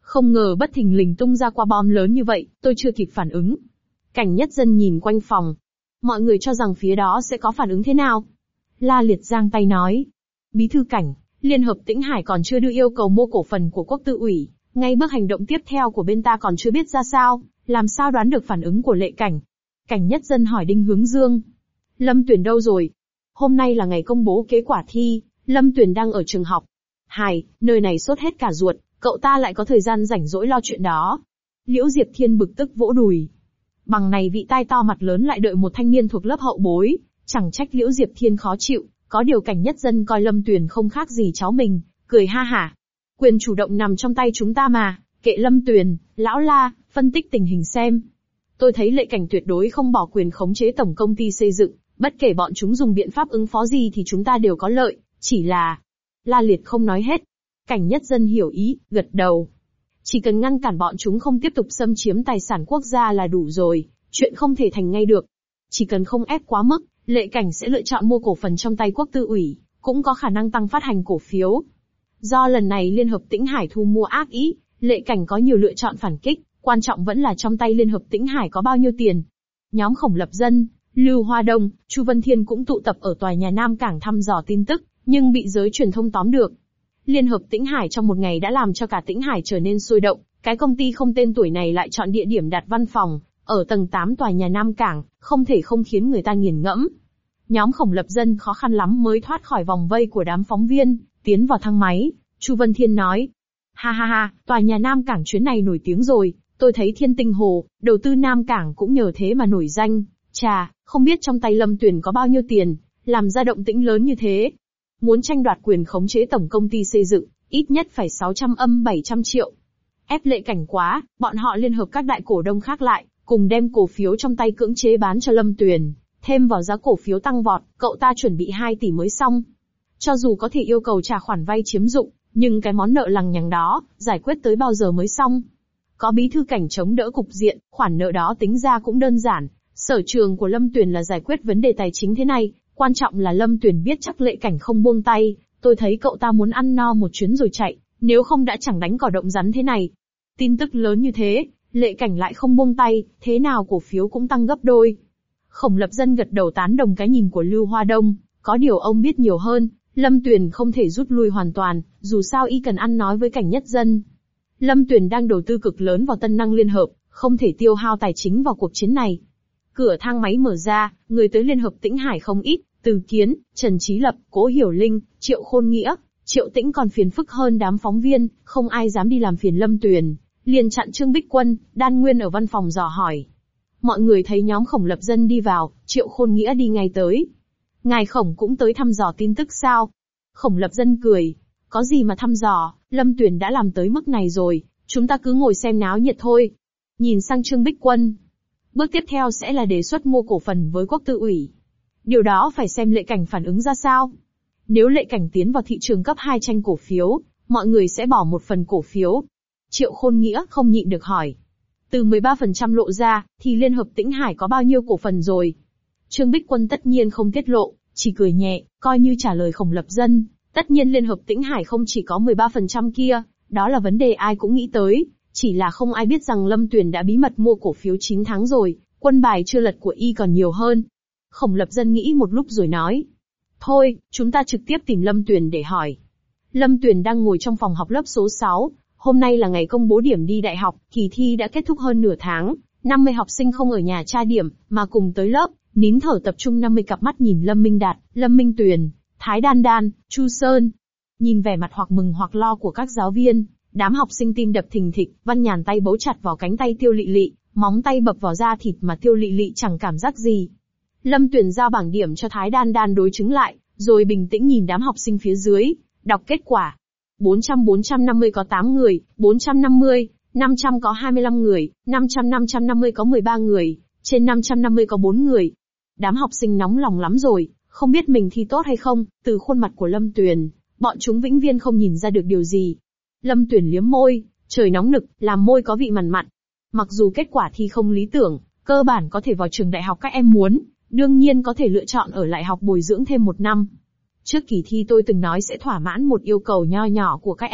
Không ngờ bất thình lình tung ra quả bom lớn như vậy, tôi chưa kịp phản ứng. Cảnh Nhất Dân nhìn quanh phòng. Mọi người cho rằng phía đó sẽ có phản ứng thế nào? La Liệt giang tay nói. Bí thư Cảnh, Liên hợp Tĩnh Hải còn chưa đưa yêu cầu mua cổ phần của Quốc Tư ủy, ngay bước hành động tiếp theo của bên ta còn chưa biết ra sao, làm sao đoán được phản ứng của Lệ Cảnh? Cảnh Nhất Dân hỏi Đinh Hướng Dương. Lâm Tuyền đâu rồi? Hôm nay là ngày công bố kết quả thi, Lâm Tuyền đang ở trường học. Hài, nơi này sốt hết cả ruột, cậu ta lại có thời gian rảnh rỗi lo chuyện đó. Liễu Diệp Thiên bực tức vỗ đùi. Bằng này vị tai to mặt lớn lại đợi một thanh niên thuộc lớp hậu bối, chẳng trách Liễu Diệp Thiên khó chịu, có điều Cảnh Nhất Dân coi Lâm Tuyền không khác gì cháu mình, cười ha hả. Quyền chủ động nằm trong tay chúng ta mà, kệ Lâm Tuyền, lão La, phân tích tình hình xem. Tôi thấy Lệ Cảnh tuyệt đối không bỏ quyền khống chế tổng công ty xây dựng, bất kể bọn chúng dùng biện pháp ứng phó gì thì chúng ta đều có lợi, chỉ là... La Liệt không nói hết. Cảnh Nhất Dân hiểu ý, gật đầu. Chỉ cần ngăn cản bọn chúng không tiếp tục xâm chiếm tài sản quốc gia là đủ rồi, chuyện không thể thành ngay được. Chỉ cần không ép quá mức, Lệ Cảnh sẽ lựa chọn mua cổ phần trong tay Quốc Tư ủy, cũng có khả năng tăng phát hành cổ phiếu. Do lần này Liên hợp Tĩnh Hải thu mua ác ý, Lệ Cảnh có nhiều lựa chọn phản kích, quan trọng vẫn là trong tay Liên hợp Tĩnh Hải có bao nhiêu tiền. Nhóm Khổng Lập Dân, Lưu Hoa Đông, Chu Vân Thiên cũng tụ tập ở tòa nhà Nam Cảng thăm dò tin tức, nhưng bị giới truyền thông tóm được. Liên hợp Tĩnh Hải trong một ngày đã làm cho cả Tĩnh Hải trở nên sôi động, cái công ty không tên tuổi này lại chọn địa điểm đặt văn phòng, ở tầng tám tòa nhà Nam Cảng, không thể không khiến người ta nghiền ngẫm. Nhóm Khổng Lập Dân khó khăn lắm mới thoát khỏi vòng vây của đám phóng viên, tiến vào thang máy. Chu Vân Thiên nói, ha ha ha, tòa nhà Nam Cảng chuyến này nổi tiếng rồi, tôi thấy Thiên Tinh Hồ, đầu tư Nam Cảng cũng nhờ thế mà nổi danh. Chà, không biết trong tay Lâm Tuyền có bao nhiêu tiền, làm ra động tĩnh lớn như thế. Muốn tranh đoạt quyền khống chế tổng công ty xây dựng, ít nhất phải sáu trăm âm bảy trăm triệu. Ép Lệ Cảnh quá, bọn họ liên hợp các đại cổ đông khác lại, cùng đem cổ phiếu trong tay cưỡng chế bán cho Lâm Tuyền, thêm vào giá cổ phiếu tăng vọt, cậu ta chuẩn bị hai tỷ mới xong. Cho dù có thể yêu cầu trả khoản vay chiếm dụng, nhưng cái món nợ lằng nhằng đó, giải quyết tới bao giờ mới xong? Có bí thư Cảnh chống đỡ cục diện, khoản nợ đó tính ra cũng đơn giản. Sở trường của Lâm Tuyền là giải quyết vấn đề tài chính thế này, quan trọng là Lâm Tuyền biết chắc Lệ Cảnh không buông tay, tôi thấy cậu ta muốn ăn no một chuyến rồi chạy, nếu không đã chẳng đánh cỏ động rắn thế này. Tin tức lớn như thế, Lệ Cảnh lại không buông tay, thế nào cổ phiếu cũng tăng gấp đôi. Khổng Lập Dân gật đầu tán đồng cái nhìn của Lưu Hoa Đông, có điều ông biết nhiều hơn, Lâm Tuyền không thể rút lui hoàn toàn, dù sao y cần ăn nói với Cảnh Nhất Dân. Lâm Tuyền đang đầu tư cực lớn vào Tân Năng Liên Hợp, không thể tiêu hao tài chính vào cuộc chiến này. Cửa thang máy mở ra, người tới Liên hợp Tĩnh Hải không ít, Từ Kiến, Trần Chí Lập, Cố Hiểu Linh, Triệu Khôn Nghĩa, Triệu Tĩnh còn phiền phức hơn đám phóng viên, không ai dám đi làm phiền Lâm Tuyền, liền chặn Trương Bích Quân, Đan Nguyên ở văn phòng dò hỏi. Mọi người thấy nhóm Khổng Lập Dân đi vào, Triệu Khôn Nghĩa đi ngay tới. Ngài Khổng cũng tới thăm dò tin tức sao? Khổng Lập Dân cười, có gì mà thăm dò, Lâm Tuyền đã làm tới mức này rồi, chúng ta cứ ngồi xem náo nhiệt thôi. Nhìn sang Trương Bích Quân. Bước tiếp theo sẽ là đề xuất mua cổ phần với Quốc Tư ủy. Điều đó phải xem Lệ Cảnh phản ứng ra sao. Nếu Lệ Cảnh tiến vào thị trường cấp hai tranh cổ phiếu, mọi người sẽ bỏ một phần cổ phiếu. Triệu Khôn Nghĩa không nhịn được hỏi. Từ mười ba phần trăm lộ ra, thì Liên hợp Tĩnh Hải có bao nhiêu cổ phần rồi? Trương Bích Quân tất nhiên không tiết lộ, chỉ cười nhẹ, coi như trả lời Khổng Lập Dân. Tất nhiên Liên hợp Tĩnh Hải không chỉ có mười ba phần trăm kia, đó là vấn đề ai cũng nghĩ tới. Chỉ là không ai biết rằng Lâm Tuyền đã bí mật mua cổ phiếu chín tháng rồi, quân bài chưa lật của y còn nhiều hơn. Khổng Lập Dân nghĩ một lúc rồi nói. Thôi, chúng ta trực tiếp tìm Lâm Tuyền để hỏi. Lâm Tuyền đang ngồi trong phòng học lớp số sáu, hôm nay là ngày công bố điểm đi đại học, kỳ thi đã kết thúc hơn nửa tháng, năm mươi học sinh không ở nhà tra điểm, mà cùng tới lớp, nín thở tập trung năm mươi cặp mắt nhìn Lâm Minh Đạt, Lâm Minh Tuyền, Thái Đan Đan, Chu Sơn. Nhìn vẻ mặt hoặc mừng hoặc lo của các giáo viên. Đám học sinh tim đập thình thịch, Văn Nhàn tay bấu chặt vào cánh tay Tiêu Lị Lị, móng tay bập vào da thịt mà Tiêu Lị Lị chẳng cảm giác gì. Lâm Tuyền giao bảng điểm cho Thái Đan Đan đối chứng lại, rồi bình tĩnh nhìn đám học sinh phía dưới, đọc kết quả. bốn trăm bốn trăm năm mươi có tám người, bốn trăm năm mươi, năm trăm có hai mươi lăm người, năm trăm năm trăm năm mươi có mười ba người, trên năm trăm năm mươi có bốn người. Đám học sinh nóng lòng lắm rồi, không biết mình thi tốt hay không, từ khuôn mặt của Lâm Tuyền, bọn chúng vĩnh viễn không nhìn ra được điều gì. Lâm Tuyền liếm môi, trời nóng nực, làm môi có vị mặn mặn. Mặc dù kết quả thi không lý tưởng, cơ bản có thể vào trường đại học các em muốn, đương nhiên có thể lựa chọn ở lại học bồi dưỡng thêm một năm. Trước kỳ thi tôi từng nói sẽ thỏa mãn một yêu cầu nho nhỏ của các em,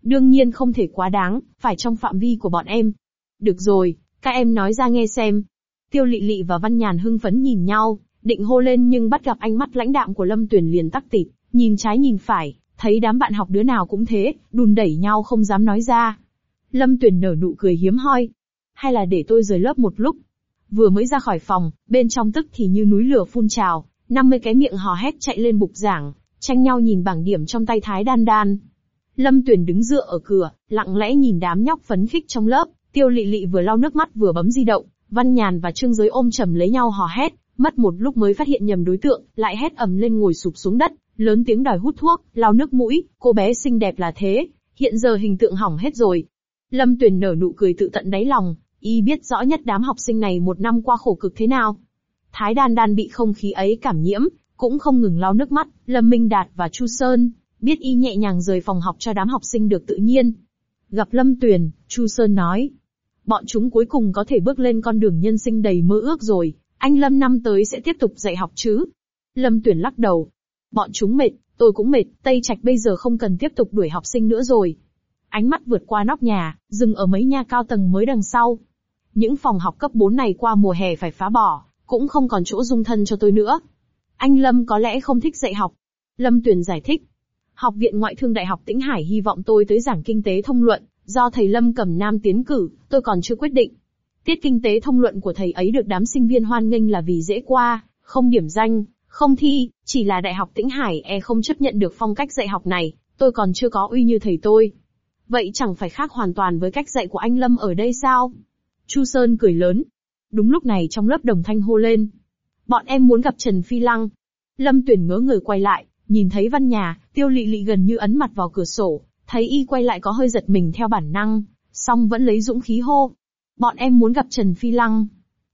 Đương nhiên không thể quá đáng, phải trong phạm vi của bọn em. Được rồi, các em nói ra nghe xem. Tiêu Lị Lị và Văn Nhàn hưng phấn nhìn nhau, định hô lên nhưng bắt gặp ánh mắt lãnh đạm của Lâm Tuyền liền tắc tịt, nhìn trái nhìn phải, thấy đám bạn học đứa nào cũng thế, đùn đẩy nhau không dám nói ra. Lâm Tuyền nở nụ cười hiếm hoi. Hay là để tôi rời lớp một lúc. Vừa mới ra khỏi phòng, bên trong tức thì như núi lửa phun trào, năm mươi cái miệng hò hét chạy lên bục giảng, tranh nhau nhìn bảng điểm trong tay Thái Đan Đan. Lâm Tuyền đứng dựa ở cửa, lặng lẽ nhìn đám nhóc phấn khích trong lớp. Tiêu Lị Lị vừa lau nước mắt vừa bấm di động, Văn Nhàn và Trương Giới ôm chầm lấy nhau hò hét, mất một lúc mới phát hiện nhầm đối tượng, lại hét ầm lên ngồi sụp xuống đất, lớn tiếng đòi hút thuốc, lau nước mũi, cô bé xinh đẹp là thế, hiện giờ hình tượng hỏng hết rồi. Lâm Tuyền nở nụ cười tự tận đáy lòng, y biết rõ nhất đám học sinh này một năm qua khổ cực thế nào. Thái Đan Đan bị không khí ấy cảm nhiễm, cũng không ngừng lau nước mắt. Lâm Minh Đạt và Chu Sơn biết y nhẹ nhàng rời phòng học cho đám học sinh được tự nhiên. Gặp Lâm Tuyền, Chu Sơn nói, bọn chúng cuối cùng có thể bước lên con đường nhân sinh đầy mơ ước rồi, anh Lâm năm tới sẽ tiếp tục dạy học chứ? Lâm Tuyền lắc đầu, bọn chúng mệt, tôi cũng mệt, Tây Trạch bây giờ không cần tiếp tục đuổi học sinh nữa rồi. Ánh mắt vượt qua nóc nhà, dừng ở mấy nhà cao tầng mới đằng sau. Những phòng học cấp bốn này qua mùa hè phải phá bỏ, cũng không còn chỗ dung thân cho tôi nữa. Anh Lâm có lẽ không thích dạy học. Lâm Tuyền giải thích. Học viện Ngoại thương Đại học Tĩnh Hải hy vọng tôi tới giảng kinh tế thông luận, do thầy Lâm Cẩm Nam tiến cử, tôi còn chưa quyết định. Tiết kinh tế thông luận của thầy ấy được đám sinh viên hoan nghênh là vì dễ qua, không điểm danh, không thi, chỉ là Đại học Tĩnh Hải e không chấp nhận được phong cách dạy học này, tôi còn chưa có uy như thầy tôi. Vậy chẳng phải khác hoàn toàn với cách dạy của anh Lâm ở đây sao? Chu Sơn cười lớn. Đúng lúc này trong lớp đồng thanh hô lên. Bọn em muốn gặp Trần Phi Lăng. Lâm Tuyền ngớ người quay lại, nhìn thấy Văn Nhà, Tiêu Lị Lị gần như ấn mặt vào cửa sổ, thấy y quay lại có hơi giật mình theo bản năng, song vẫn lấy dũng khí hô. Bọn em muốn gặp Trần Phi Lăng.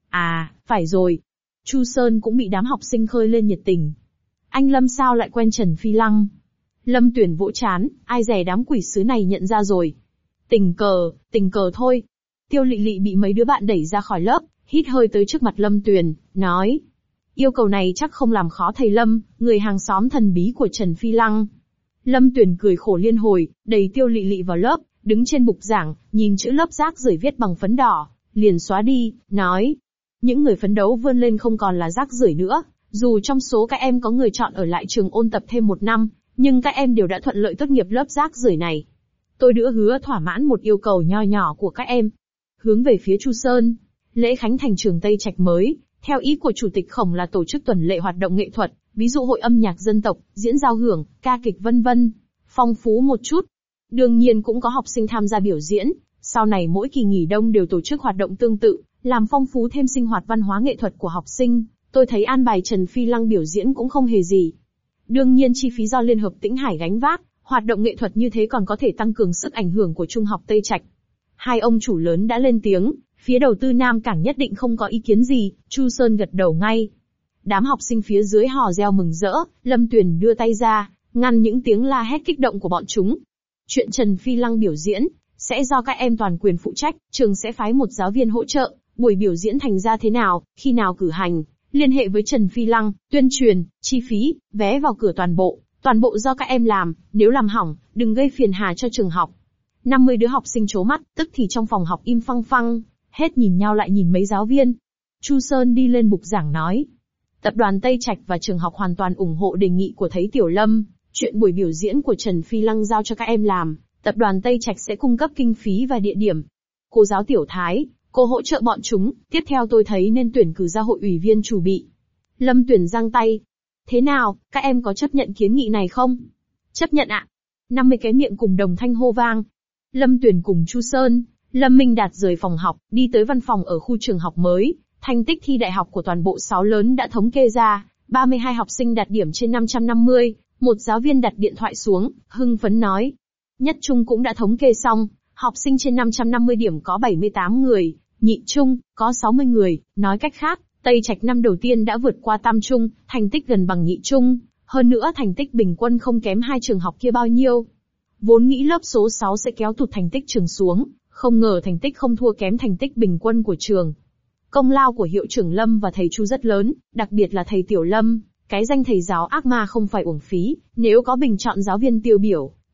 À, phải rồi. Chu Sơn cũng bị đám học sinh khơi lên nhiệt tình. Anh Lâm sao lại quen Trần Phi Lăng? Lâm Tuyền vỗ chán, ai dè đám quỷ sứ này nhận ra rồi. Tình cờ, tình cờ thôi. Tiêu Lị Lị bị mấy đứa bạn đẩy ra khỏi lớp, hít hơi tới trước mặt Lâm Tuyền, nói. Yêu cầu này chắc không làm khó thầy Lâm, người hàng xóm thần bí của Trần Phi Lăng. Lâm Tuyền cười khổ liên hồi, đẩy Tiêu Lị Lị vào lớp, đứng trên bục giảng, nhìn chữ lớp rác rưởi viết bằng phấn đỏ, liền xóa đi, nói. Những người phấn đấu vươn lên không còn là rác rưởi nữa, dù trong số các em có người chọn ở lại trường ôn tập thêm một năm, nhưng các em đều đã thuận lợi tốt nghiệp lớp rác rưởi này. Tôi đỡ hứa thỏa mãn một yêu cầu nho nhỏ của các em. Hướng về phía Chu Sơn, lễ khánh thành trường Tây Trạch mới, theo ý của Chủ tịch Khổng là tổ chức tuần lệ hoạt động nghệ thuật, ví dụ hội âm nhạc dân tộc, diễn giao hưởng, ca kịch vân vân, phong phú một chút. Đương nhiên cũng có học sinh tham gia biểu diễn, sau này mỗi kỳ nghỉ đông đều tổ chức hoạt động tương tự, làm phong phú thêm sinh hoạt văn hóa nghệ thuật của học sinh. Tôi thấy an bài Trần Phi Lăng biểu diễn cũng không hề gì. Đương nhiên chi phí do Liên hợp Tĩnh Hải gánh vác, hoạt động nghệ thuật như thế còn có thể tăng cường sức ảnh hưởng của Trung học Tây Trạch. Hai ông chủ lớn đã lên tiếng, phía đầu tư Nam Cảng nhất định không có ý kiến gì, Chu Sơn gật đầu ngay. Đám học sinh phía dưới hò reo mừng rỡ, Lâm Tuyền đưa tay ra, ngăn những tiếng la hét kích động của bọn chúng. Chuyện Trần Phi Lăng biểu diễn, sẽ do các em toàn quyền phụ trách, trường sẽ phái một giáo viên hỗ trợ, buổi biểu diễn thành ra thế nào, khi nào cử hành, liên hệ với Trần Phi Lăng, tuyên truyền, chi phí, vé vào cửa toàn bộ, toàn bộ do các em làm, nếu làm hỏng, đừng gây phiền hà cho trường học. năm mươi đứa học sinh trố mắt, tức thì trong phòng học im phăng phăng, hết nhìn nhau lại nhìn mấy giáo viên. Chu Sơn đi lên bục giảng nói. Tập đoàn Tây Trạch và trường học hoàn toàn ủng hộ đề nghị của thầy Tiểu Lâm, chuyện buổi biểu diễn của Trần Phi Lăng giao cho các em làm, tập đoàn Tây Trạch sẽ cung cấp kinh phí và địa điểm. Cô giáo Tiểu Thái, cô hỗ trợ bọn chúng, tiếp theo tôi thấy nên tuyển cử ra hội ủy viên chủ bị. Lâm Tuyển giang tay. Thế nào, các em có chấp nhận kiến nghị này không? Chấp nhận ạ. năm mươi cái miệng cùng đồng thanh hô vang. Lâm Tuyển cùng Chu Sơn, Lâm Minh Đạt rời phòng học, đi tới văn phòng ở khu trường học mới. Thành tích thi đại học của toàn bộ sáu lớn đã thống kê ra, ba mươi hai học sinh đạt điểm trên năm trăm năm mươi, một giáo viên đặt điện thoại xuống, hưng phấn nói. Nhất trung cũng đã thống kê xong, học sinh trên năm trăm năm mươi điểm có bảy mươi tám người, nhị trung, có sáu mươi người, nói cách khác, Tây Trạch năm đầu tiên đã vượt qua tam trung, thành tích gần bằng nhị trung, hơn nữa thành tích bình quân không kém hai trường học kia bao nhiêu. Vốn nghĩ lớp số sáu sẽ kéo tụt thành tích trường xuống, không ngờ thành tích không thua kém thành tích bình quân của trường. Công lao của hiệu trưởng Lâm và thầy Chu rất lớn, đặc biệt là thầy Tiểu Lâm, cái danh thầy giáo ác ma không phải uổng phí, nếu có bình chọn giáo viên tiêu biểu,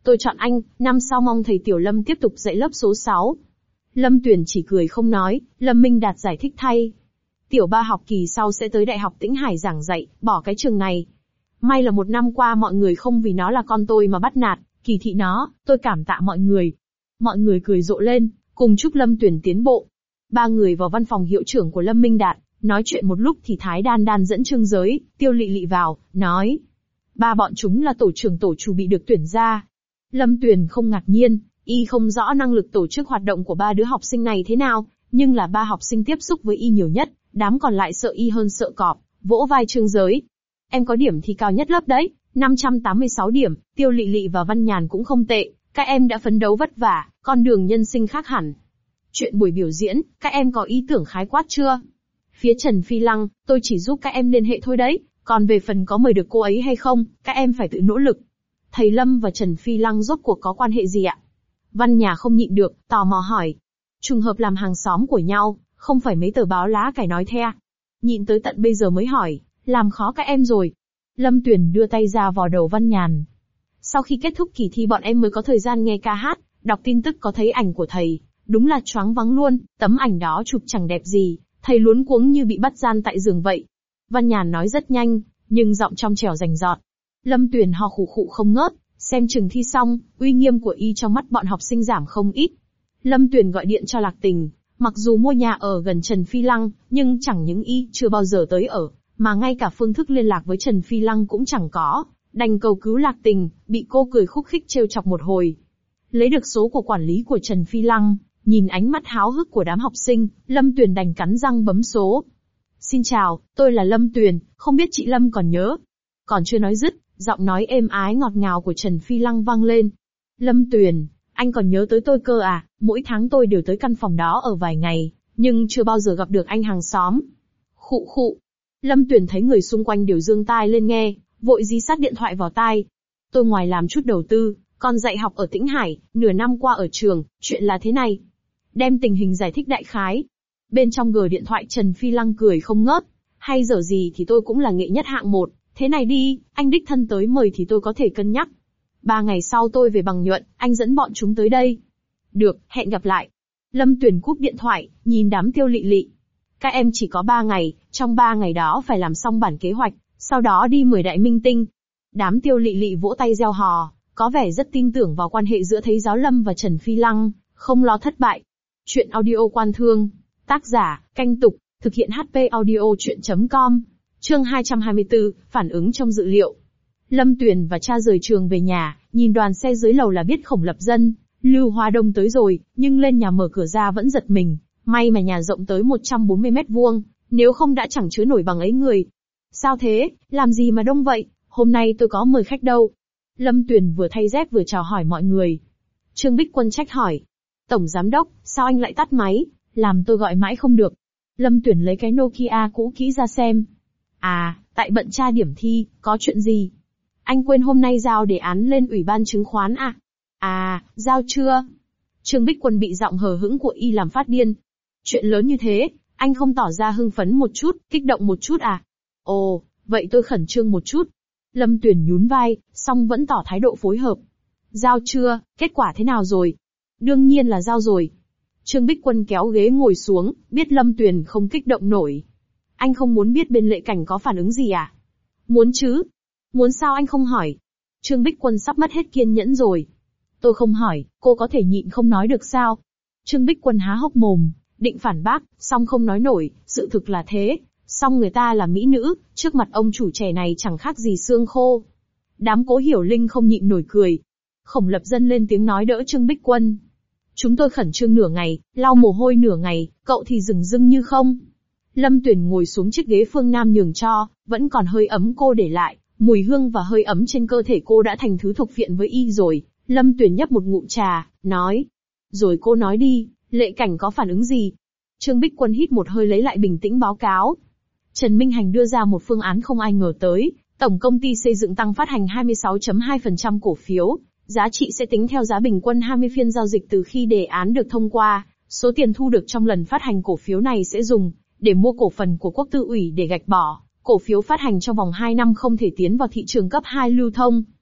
Tôi chọn anh, năm sau mong thầy Tiểu Lâm tiếp tục dạy lớp số sáu. Lâm Tuyền chỉ cười không nói, Lâm Minh Đạt giải thích thay. Tiểu ba học kỳ sau sẽ tới Đại học Tĩnh Hải giảng dạy, bỏ cái trường này. May là một năm qua mọi người không vì nó là con tôi mà bắt nạt, kỳ thị nó, tôi cảm tạ mọi người. Mọi người cười rộ lên, cùng chúc Lâm Tuyền tiến bộ. Ba người vào văn phòng hiệu trưởng của Lâm Minh Đạt, nói chuyện một lúc thì Thái Đan Đan dẫn Trương Giới, Tiêu Lị Lị vào, nói. Ba bọn chúng là tổ trưởng tổ chủ bị được tuyển ra. Lâm Tuyền không ngạc nhiên, y không rõ năng lực tổ chức hoạt động của ba đứa học sinh này thế nào, nhưng là ba học sinh tiếp xúc với y nhiều nhất, đám còn lại sợ y hơn sợ cọp, vỗ vai Trương Giới. Em có điểm thi cao nhất lớp đấy, năm trăm tám mươi sáu điểm, Tiêu Lị Lị và Văn Nhàn cũng không tệ, các em đã phấn đấu vất vả, con đường nhân sinh khác hẳn. Chuyện buổi biểu diễn, các em có ý tưởng khái quát chưa? Phía Trần Phi Lăng, tôi chỉ giúp các em liên hệ thôi đấy, còn về phần có mời được cô ấy hay không, các em phải tự nỗ lực. Thầy Lâm và Trần Phi Lăng rốt cuộc có quan hệ gì ạ? Văn Nhà không nhịn được, tò mò hỏi. Trùng hợp làm hàng xóm của nhau, không phải mấy tờ báo lá cải nói the. Nhịn tới tận bây giờ mới hỏi, làm khó các em rồi. Lâm Tuyền đưa tay ra vò đầu Văn Nhàn. Sau khi kết thúc kỳ thi bọn em mới có thời gian nghe ca hát, đọc tin tức có thấy ảnh của thầy, đúng là choáng váng luôn, tấm ảnh đó chụp chẳng đẹp gì, thầy luống cuống như bị bắt gian tại giường vậy. Văn Nhàn nói rất nhanh, nhưng giọng trong trẻo rành rọt. Lâm Tuyền ho khụ khụ không ngớt, xem chừng thi xong, uy nghiêm của y trong mắt bọn học sinh giảm không ít. Lâm Tuyền gọi điện cho Lạc Tình, mặc dù mua nhà ở gần Trần Phi Lăng, nhưng chẳng những y chưa bao giờ tới ở, mà ngay cả phương thức liên lạc với Trần Phi Lăng cũng chẳng có, đành cầu cứu Lạc Tình, bị cô cười khúc khích trêu chọc một hồi. Lấy được số của quản lý của Trần Phi Lăng, nhìn ánh mắt háo hức của đám học sinh, Lâm Tuyền đành cắn răng bấm số. Xin chào, tôi là Lâm Tuyền, không biết chị Lâm còn nhớ. Còn chưa nói dứt, giọng nói êm ái ngọt ngào của Trần Phi Lăng vang lên. Lâm Tuyền, anh còn nhớ tới tôi cơ à, mỗi tháng tôi đều tới căn phòng đó ở vài ngày, nhưng chưa bao giờ gặp được anh hàng xóm. Khụ khụ. Lâm Tuyền thấy người xung quanh đều giương tai lên nghe, vội dí sát điện thoại vào tai. Tôi ngoài làm chút đầu tư, còn dạy học ở Tĩnh Hải, nửa năm qua ở trường, chuyện là thế này. Đem tình hình giải thích đại khái. Bên trong gờ điện thoại Trần Phi Lăng cười không ngớt. Hay dở gì thì tôi cũng là nghệ nhất hạng một, thế này đi, anh đích thân tới mời thì tôi có thể cân nhắc. Ba ngày sau tôi về bằng nhuận, anh dẫn bọn chúng tới đây. Được, hẹn gặp lại. Lâm Tuyền cúp điện thoại, nhìn đám Tiêu Lị Lị. Các em chỉ có ba ngày, trong ba ngày đó phải làm xong bản kế hoạch, sau đó đi mời đại minh tinh. Đám Tiêu Lị Lị vỗ tay reo hò, có vẻ rất tin tưởng vào quan hệ giữa Thấy Giáo Lâm và Trần Phi Lăng, không lo thất bại. Chuyện audio Quan Thương, tác giả, Canh Tục, thực hiện hát pê audio chuyện chấm com. Chương hai trăm hai mươi tư, phản ứng trong dự liệu. Lâm Tuyền và cha rời trường về nhà, nhìn đoàn xe dưới lầu là biết Khổng Lập Dân, Lưu Hoa Đông tới rồi, nhưng lên nhà mở cửa ra vẫn giật mình. May mà nhà rộng tới một trăm bốn mươi mét vuông, nếu không đã chẳng chứa nổi bằng ấy người. Sao thế, làm gì mà đông vậy, hôm nay tôi có mời khách đâu. Lâm Tuyền vừa thay dép vừa chào hỏi mọi người. Trương Bích Quân trách hỏi. Tổng Giám Đốc, sao anh lại tắt máy, làm tôi gọi mãi không được. Lâm Tuyền lấy cái Nokia cũ kỹ ra xem. À, tại bận tra điểm thi, có chuyện gì? Anh quên hôm nay giao đề án lên Ủy ban chứng khoán à? À, giao chưa? Trương Bích Quân bị giọng hờ hững của y làm phát điên. Chuyện lớn như thế, anh không tỏ ra hưng phấn một chút, kích động một chút à? Ồ, vậy tôi khẩn trương một chút. Lâm Tuyền nhún vai, song vẫn tỏ thái độ phối hợp. Giao chưa, kết quả thế nào rồi? Đương nhiên là giao rồi. Trương Bích Quân kéo ghế ngồi xuống, biết Lâm Tuyền không kích động nổi. Anh không muốn biết bên Lệ Cảnh có phản ứng gì à? Muốn chứ. Muốn sao anh không hỏi? Trương Bích Quân sắp mất hết kiên nhẫn rồi. Tôi không hỏi, cô có thể nhịn không nói được sao? Trương Bích Quân há hốc mồm, định phản bác, song không nói nổi, sự thực là thế. Song người ta là mỹ nữ, trước mặt ông chủ trẻ này chẳng khác gì xương khô. Đám Cố Hiểu Linh không nhịn nổi cười. Khổng Lập Dân lên tiếng nói đỡ Trương Bích Quân. Chúng tôi khẩn trương nửa ngày, lau mồ hôi nửa ngày, cậu thì dừng dưng như không. Lâm Tuyền ngồi xuống chiếc ghế phương Nam nhường cho, vẫn còn hơi ấm cô để lại, mùi hương và hơi ấm trên cơ thể cô đã thành thứ thuộc viện với y rồi. Lâm Tuyền nhấp một ngụm trà, nói. Rồi cô nói đi, Lệ Cảnh có phản ứng gì? Trương Bích Quân hít một hơi lấy lại bình tĩnh báo cáo. Trần Minh Hành đưa ra một phương án không ai ngờ tới, tổng công ty xây dựng tăng phát hành hai mươi sáu phẩy hai phần trăm cổ phiếu, giá trị sẽ tính theo giá bình quân hai mươi phiên giao dịch từ khi đề án được thông qua, số tiền thu được trong lần phát hành cổ phiếu này sẽ dùng để mua cổ phần của Quốc Tư ủy để gạch bỏ, cổ phiếu phát hành trong vòng hai năm không thể tiến vào thị trường cấp hai lưu thông.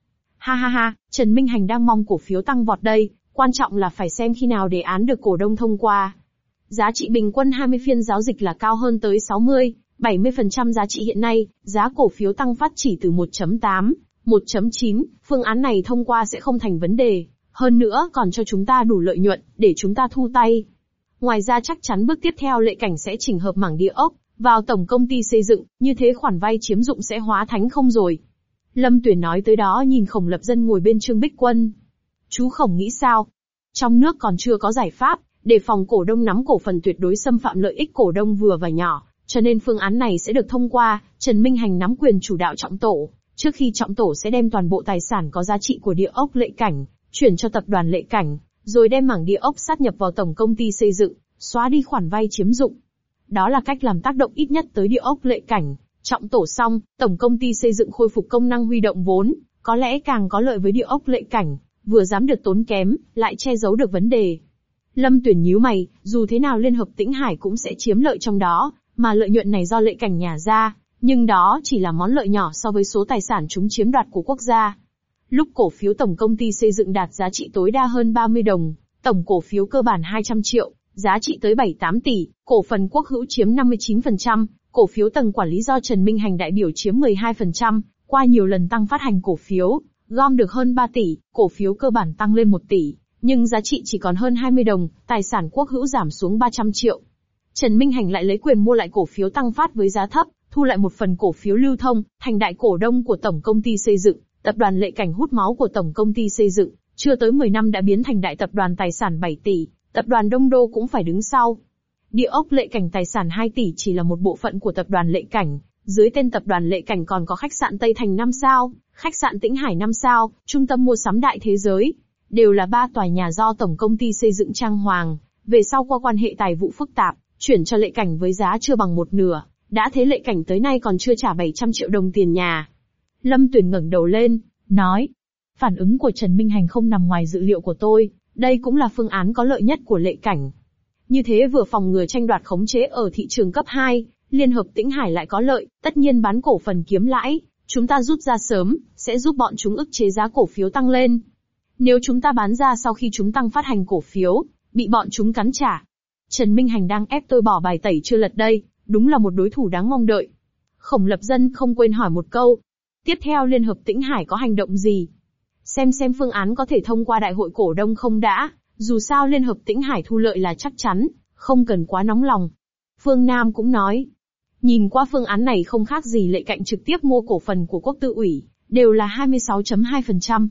Ha ha ha, Trần Minh Hành đang mong cổ phiếu tăng vọt đây, quan trọng là phải xem khi nào đề án được cổ đông thông qua. Giá trị bình quân hai mươi phiên giao dịch là cao hơn tới sáu mươi, bảy mươi phần trăm giá trị hiện nay, giá cổ phiếu tăng phát chỉ từ một chấm tám, một chấm chín, phương án này thông qua sẽ không thành vấn đề, hơn nữa còn cho chúng ta đủ lợi nhuận, để chúng ta thu tay. Ngoài ra chắc chắn bước tiếp theo Lệ Cảnh sẽ chỉnh hợp mảng địa ốc vào tổng công ty xây dựng, như thế khoản vay chiếm dụng sẽ hóa thánh không rồi. Lâm Tuyển nói tới đó nhìn Khổng Lập Dân ngồi bên Trương Bích Quân. Chú Khổng nghĩ sao? Trong nước còn chưa có giải pháp, để phòng cổ đông nắm cổ phần tuyệt đối xâm phạm lợi ích cổ đông vừa và nhỏ, cho nên phương án này sẽ được thông qua, Trần Minh Hành nắm quyền chủ đạo trọng tổ. Trước khi trọng tổ sẽ đem toàn bộ tài sản có giá trị của địa ốc Lệ Cảnh, chuyển cho tập đoàn Lệ Cảnh, rồi đem mảng địa ốc sát nhập vào tổng công ty xây dựng, xóa đi khoản vay chiếm dụng. Đó là cách làm tác động ít nhất tới địa ốc Lệ Cảnh. Trọng tổ xong, tổng công ty xây dựng khôi phục công năng huy động vốn, có lẽ càng có lợi với địa ốc Lệ Cảnh, vừa dám được tốn kém, lại che giấu được vấn đề. Lâm Tuyển nhíu mày, dù thế nào Liên Hợp Tĩnh Hải cũng sẽ chiếm lợi trong đó, mà lợi nhuận này do Lệ Cảnh nhả ra, nhưng đó chỉ là món lợi nhỏ so với số tài sản chúng chiếm đoạt của quốc gia. Lúc cổ phiếu tổng công ty xây dựng đạt giá trị tối đa hơn ba mươi đồng, tổng cổ phiếu cơ bản hai trăm triệu, giá trị tới bảy tám tỷ, cổ phần quốc hữu chiếm năm mươi chín phần trăm, cổ phiếu tầng quản lý do Trần Minh Hành đại biểu chiếm mười hai phần trăm, qua nhiều lần tăng phát hành cổ phiếu, gom được hơn ba tỷ, cổ phiếu cơ bản tăng lên một tỷ, nhưng giá trị chỉ còn hơn hai mươi đồng, tài sản quốc hữu giảm xuống ba trăm triệu. Trần Minh Hành lại lấy quyền mua lại cổ phiếu tăng phát với giá thấp, thu lại một phần cổ phiếu lưu thông, thành đại cổ đông của tổng công ty xây dựng, tập đoàn Lệ Cảnh hút máu của tổng công ty xây dựng, chưa tới mười năm đã biến thành đại tập đoàn tài sản bảy tỷ, tập đoàn Đông Đô cũng phải đứng sau. Địa ốc Lệ Cảnh tài sản hai tỷ chỉ là một bộ phận của tập đoàn Lệ Cảnh, dưới tên tập đoàn Lệ Cảnh còn có khách sạn Tây Thành năm sao, khách sạn Tĩnh Hải năm sao, trung tâm mua sắm Đại Thế Giới, đều là ba tòa nhà do tổng công ty xây dựng trang hoàng, về sau qua quan hệ tài vụ phức tạp, chuyển cho Lệ Cảnh với giá chưa bằng một nửa, đã thế Lệ Cảnh tới nay còn chưa trả bảy trăm triệu đồng tiền nhà. Lâm Tuyển ngẩng đầu lên, nói, phản ứng của Trần Minh Hành không nằm ngoài dự liệu của tôi, đây cũng là phương án có lợi nhất của Lệ Cảnh. Như thế vừa phòng ngừa tranh đoạt khống chế ở thị trường cấp hai, Liên Hợp Tĩnh Hải lại có lợi, tất nhiên bán cổ phần kiếm lãi, chúng ta rút ra sớm, sẽ giúp bọn chúng ức chế giá cổ phiếu tăng lên. Nếu chúng ta bán ra sau khi chúng tăng phát hành cổ phiếu, bị bọn chúng cắn trả. Trần Minh Hành đang ép tôi bỏ bài tẩy chưa lật đây, đúng là một đối thủ đáng mong đợi. Khổng Lập Dân không quên hỏi một câu. Tiếp theo Liên Hợp Tĩnh Hải có hành động gì? Xem xem phương án có thể thông qua đại hội cổ đông không đã, dù sao Liên Hợp Tĩnh Hải thu lợi là chắc chắn, không cần quá nóng lòng. Phương Nam cũng nói, nhìn qua phương án này không khác gì Lệ Cảnh trực tiếp mua cổ phần của Quốc Tư ủy, đều là hai mươi sáu phẩy hai phần trăm.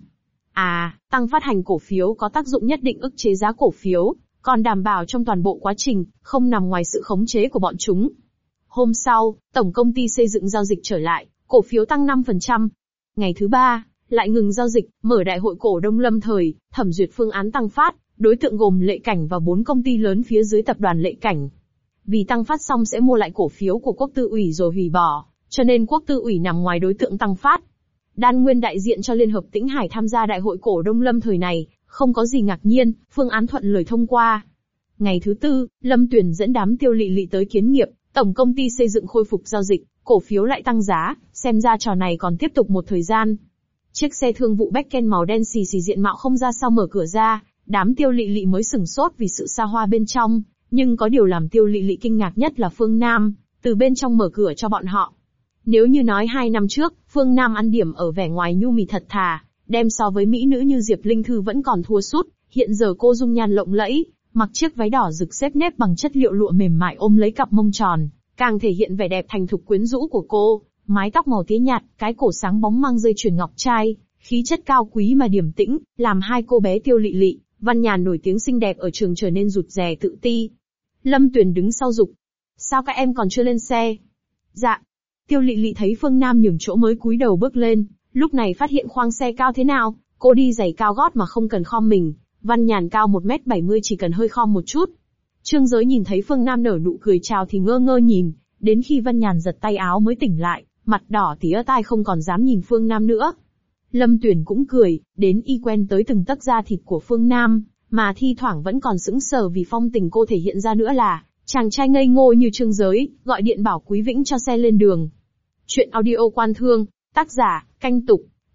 À, tăng phát hành cổ phiếu có tác dụng nhất định ức chế giá cổ phiếu, còn đảm bảo trong toàn bộ quá trình, không nằm ngoài sự khống chế của bọn chúng. Hôm sau, tổng công ty xây dựng giao dịch trở lại, cổ phiếu tăng năm phần trăm. Ngày thứ ba, lại ngừng giao dịch, mở đại hội cổ đông lâm thời, thẩm duyệt phương án tăng phát, đối tượng gồm Lệ Cảnh và bốn công ty lớn phía dưới tập đoàn Lệ Cảnh. Vì tăng phát xong sẽ mua lại cổ phiếu của Quốc Tư ủy rồi hủy bỏ, cho nên Quốc Tư ủy nằm ngoài đối tượng tăng phát. Đan Nguyên đại diện cho Liên Hợp Tĩnh Hải tham gia đại hội cổ đông lâm thời này, không có gì ngạc nhiên, phương án thuận lời thông qua. Ngày thứ tư, Lâm Tuyển dẫn đám Tiêu Lị Lị tới kiến nghiệp, tổng công ty xây dựng khôi phục giao dịch, cổ phiếu lại tăng giá, xem ra trò này còn tiếp tục một thời gian. Chiếc xe thương vụ Becken màu đen xì xì diện mạo không ra sao mở cửa ra, đám Tiêu Lị Lị mới sửng sốt vì sự xa hoa bên trong, nhưng có điều làm Tiêu Lị Lị kinh ngạc nhất là Phương Nam, từ bên trong mở cửa cho bọn họ. Nếu như nói hai năm trước, Phương Nam ăn điểm ở vẻ ngoài nhu mì thật thà, đem so với mỹ nữ như Diệp Linh Thư vẫn còn thua sút, hiện giờ cô dung nhan lộng lẫy, mặc chiếc váy đỏ rực xếp nếp bằng chất liệu lụa mềm mại ôm lấy cặp mông tròn, càng thể hiện vẻ đẹp thành thục quyến rũ của cô, mái tóc màu tía nhạt, cái cổ sáng bóng mang dây chuyền ngọc trai, khí chất cao quý mà điềm tĩnh, làm hai cô bé Tiêu Lị Lị, Văn Nhàn nổi tiếng xinh đẹp ở trường trở nên rụt rè tự ti. Lâm Tuyển đứng sau giục, sao các em còn chưa lên xe? Dạ. Tiêu Lị Lị thấy Phương Nam nhường chỗ mới cúi đầu bước lên, lúc này phát hiện khoang xe cao thế nào, cô đi giày cao gót mà không cần khom mình, Văn Nhàn cao một mét bảy mươi chỉ cần hơi khom một chút. Trương Giới nhìn thấy Phương Nam nở nụ cười chào thì ngơ ngơ nhìn, đến khi Văn Nhàn giật tay áo mới tỉnh lại, mặt đỏ tía tai không còn dám nhìn Phương Nam nữa. Lâm Tuyển cũng cười, đến y quen tới từng tấc da thịt của Phương Nam, mà thi thoảng vẫn còn sững sờ vì phong tình cô thể hiện ra nữa là, chàng trai ngây ngô như Trương Giới, gọi điện bảo Quý Vĩnh cho xe lên đường. Chuyện audio Quan Thương, tác giả, Canh Tục,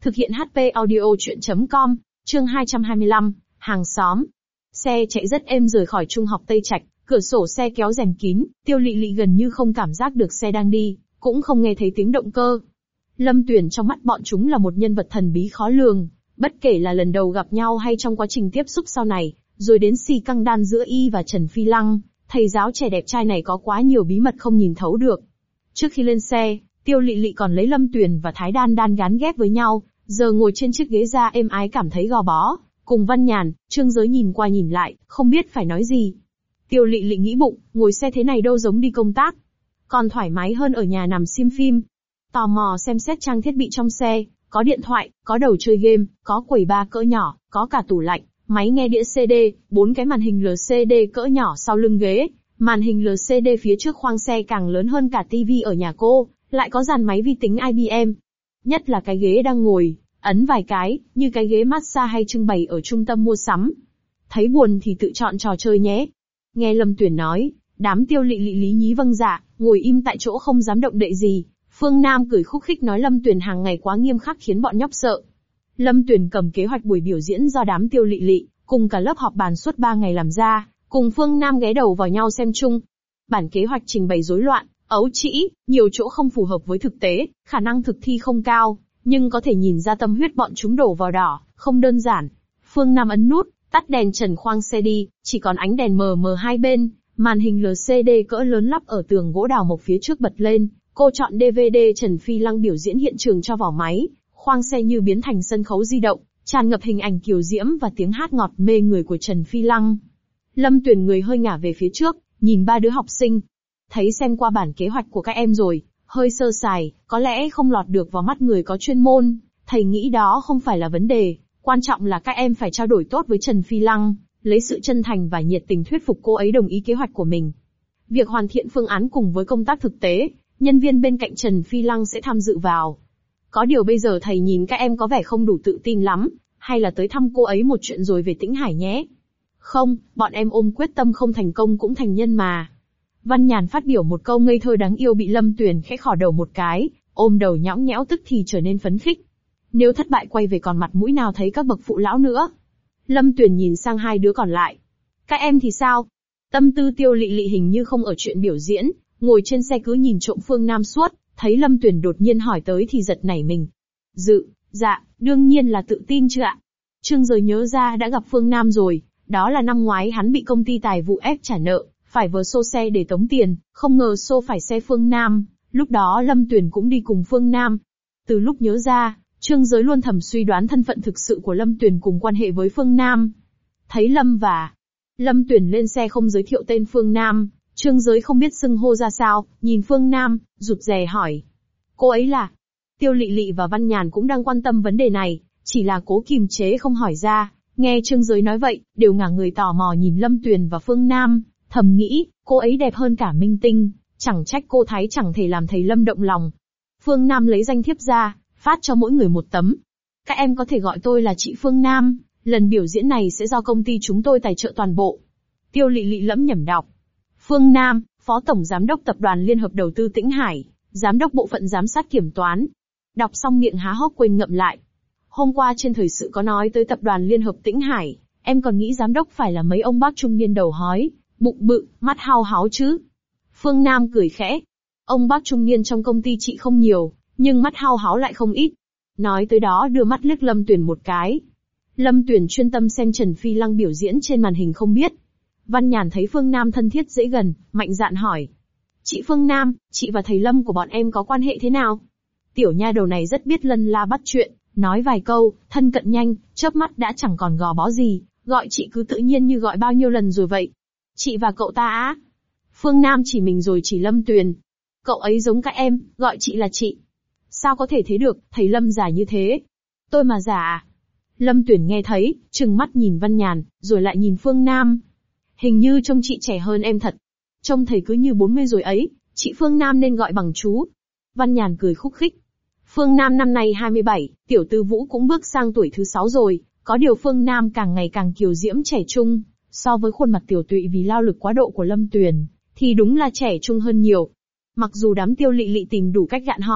Thực hiện hát pê audio chuyện.com, chương hai trăm hai mươi lăm, hàng xóm. Xe chạy rất êm rời khỏi trung học Tây Trạch, cửa sổ xe kéo rèm kín, Tiêu Lị Lị gần như không cảm giác được xe đang đi, cũng không nghe thấy tiếng động cơ. Lâm Tuyền trong mắt bọn chúng là một nhân vật thần bí khó lường, bất kể là lần đầu gặp nhau hay trong quá trình tiếp xúc sau này, rồi đến xì căng đan giữa y và Trần Phi Lăng, thầy giáo trẻ đẹp trai này có quá nhiều bí mật không nhìn thấu được. Trước khi lên xe, Tiêu Lị Lị còn lấy Lâm Tuyền và Thái Đan Đan gán ghép với nhau, giờ ngồi trên chiếc ghế da êm ái cảm thấy gò bó, cùng Văn Nhàn, Trương Giới nhìn qua nhìn lại, không biết phải nói gì. Tiêu Lị Lị nghĩ bụng, ngồi xe thế này đâu giống đi công tác, còn thoải mái hơn ở nhà nằm xem phim. Tò mò xem xét trang thiết bị trong xe, có điện thoại, có đầu chơi game, có quầy bar cỡ nhỏ, có cả tủ lạnh, máy nghe đĩa xê đê, bốn cái màn hình lờ xê đê cỡ nhỏ sau lưng ghế, màn hình lờ xê đê phía trước khoang xe càng lớn hơn cả tivi ở nhà cô, lại có dàn máy vi tính i bê em. Nhất là cái ghế đang ngồi, ấn vài cái, như cái ghế massage hay trưng bày ở trung tâm mua sắm. Thấy buồn thì tự chọn trò chơi nhé. Nghe Lâm Tuyền nói, đám Tiêu Lị Lị lý nhí vâng dạ, ngồi im tại chỗ không dám động đậy gì. Phương Nam cười khúc khích nói Lâm Tuyền hàng ngày quá nghiêm khắc khiến bọn nhóc sợ. Lâm Tuyền cầm kế hoạch buổi biểu diễn do đám Tiêu Lị Lị, cùng cả lớp họp bàn suốt ba ngày làm ra, cùng Phương Nam ghé đầu vào nhau xem chung. Bản kế hoạch trình bày rối loạn, ấu trĩ, nhiều chỗ không phù hợp với thực tế, khả năng thực thi không cao, nhưng có thể nhìn ra tâm huyết bọn chúng đổ vào đỏ, không đơn giản. Phương Nam ấn nút, tắt đèn trần khoang xe đi, chỉ còn ánh đèn mờ mờ hai bên, màn hình lờ xê đê cỡ lớn lắp ở tường gỗ đào mộc phía trước bật lên. Cô chọn đê vê đê Trần Phi Lăng biểu diễn hiện trường cho vào máy, khoang xe như biến thành sân khấu di động, tràn ngập hình ảnh kiều diễm và tiếng hát ngọt mê người của Trần Phi Lăng. Lâm Tuyền người hơi ngả về phía trước, nhìn ba đứa học sinh. Thấy xem qua bản kế hoạch của các em rồi, hơi sơ sài, có lẽ không lọt được vào mắt người có chuyên môn, thầy nghĩ đó không phải là vấn đề, quan trọng là các em phải trao đổi tốt với Trần Phi Lăng, lấy sự chân thành và nhiệt tình thuyết phục cô ấy đồng ý kế hoạch của mình. Việc hoàn thiện phương án cùng với công tác thực tế, nhân viên bên cạnh Trần Phi Lăng sẽ tham dự vào. Có điều bây giờ thầy nhìn các em có vẻ không đủ tự tin lắm, hay là tới thăm cô ấy một chuyện rồi về Tĩnh Hải nhé. Không, bọn em ôm quyết tâm không thành công cũng thành nhân mà. Văn Nhàn phát biểu một câu ngây thơ đáng yêu bị Lâm Tuyền khẽ khỏ đầu một cái, ôm đầu nhõng nhẽo tức thì trở nên phấn khích. Nếu thất bại quay về còn mặt mũi nào thấy các bậc phụ lão nữa. Lâm Tuyền nhìn sang hai đứa còn lại. Các em thì sao? Tâm tư Tiêu Lị Lị hình như không ở chuyện biểu diễn, ngồi trên xe cứ nhìn trộm Phương Nam suốt, thấy Lâm Tuyền đột nhiên hỏi tới thì giật nảy mình. Dự, dạ, đương nhiên là tự tin chứ ạ. Trương Giới nhớ ra đã gặp Phương Nam rồi, đó là năm ngoái hắn bị công ty tài vụ ép trả nợ, phải vờ xô xe để tống tiền, không ngờ xô phải xe Phương Nam, lúc đó Lâm Tuyền cũng đi cùng Phương Nam. Từ lúc nhớ ra, Trương Giới luôn thầm suy đoán thân phận thực sự của Lâm Tuyền cùng quan hệ với Phương Nam. Thấy Lâm và Lâm Tuyền lên xe không giới thiệu tên Phương Nam, Trương Giới không biết xưng hô ra sao, nhìn Phương Nam, rụt rè hỏi. Cô ấy là? Tiêu Lị Lị và Văn Nhàn cũng đang quan tâm vấn đề này, chỉ là cố kìm chế không hỏi ra. Nghe Trương Giới nói vậy, đều ngả người tò mò nhìn Lâm Tuyền và Phương Nam, thầm nghĩ, cô ấy đẹp hơn cả minh tinh, chẳng trách cô Thái chẳng thể làm thầy Lâm động lòng. Phương Nam lấy danh thiếp ra, phát cho mỗi người một tấm. Các em có thể gọi tôi là chị Phương Nam, lần biểu diễn này sẽ do công ty chúng tôi tài trợ toàn bộ. Tiêu Lị Lị lẩm nhẩm đọc. Phương Nam, Phó Tổng Giám đốc Tập đoàn Liên hợp Đầu tư Tĩnh Hải, Giám đốc Bộ phận Giám sát Kiểm toán. Đọc xong miệng há hốc quên ngậm lại. Hôm qua trên thời sự có nói tới Tập đoàn Liên hợp Tĩnh Hải, em còn nghĩ giám đốc phải là mấy ông bác trung niên đầu hói, bụng bự, mắt hao háo chứ. Phương Nam cười khẽ. Ông bác trung niên trong công ty chị không nhiều, nhưng mắt hao háo lại không ít. Nói tới đó đưa mắt liếc Lâm Tuyền một cái. Lâm Tuyền chuyên tâm xem Trần Phi Lăng biểu diễn trên màn hình không biết. Văn Nhàn thấy Phương Nam thân thiết dễ gần, mạnh dạn hỏi. Chị Phương Nam, chị và thầy Lâm của bọn em có quan hệ thế nào? Tiểu nha đầu này rất biết lân la bắt chuyện, nói vài câu, thân cận nhanh, chớp mắt đã chẳng còn gò bó gì, gọi chị cứ tự nhiên như gọi bao nhiêu lần rồi vậy. Chị và cậu ta á? Phương Nam chỉ mình rồi chỉ Lâm Tuyền. Cậu ấy giống các em, gọi chị là chị. Sao có thể thế được, thầy Lâm già như thế. Tôi mà già à? Lâm Tuyền nghe thấy, trừng mắt nhìn Văn Nhàn, rồi lại nhìn Phương Nam. Hình như trông chị trẻ hơn em thật. Trông thầy cứ như bốn mươi rồi ấy, chị Phương Nam nên gọi bằng chú. Văn Nhàn cười khúc khích. Phương Nam năm nay hai mươi bảy, Tiểu Tư Vũ cũng bước sang tuổi thứ sáu rồi, có điều Phương Nam càng ngày càng kiều diễm trẻ trung, so với khuôn mặt tiểu tụy vì lao lực quá độ của Lâm Tuyền, thì đúng là trẻ trung hơn nhiều. Mặc dù đám Tiêu Lị Lị tìm đủ cách gạn hỏi,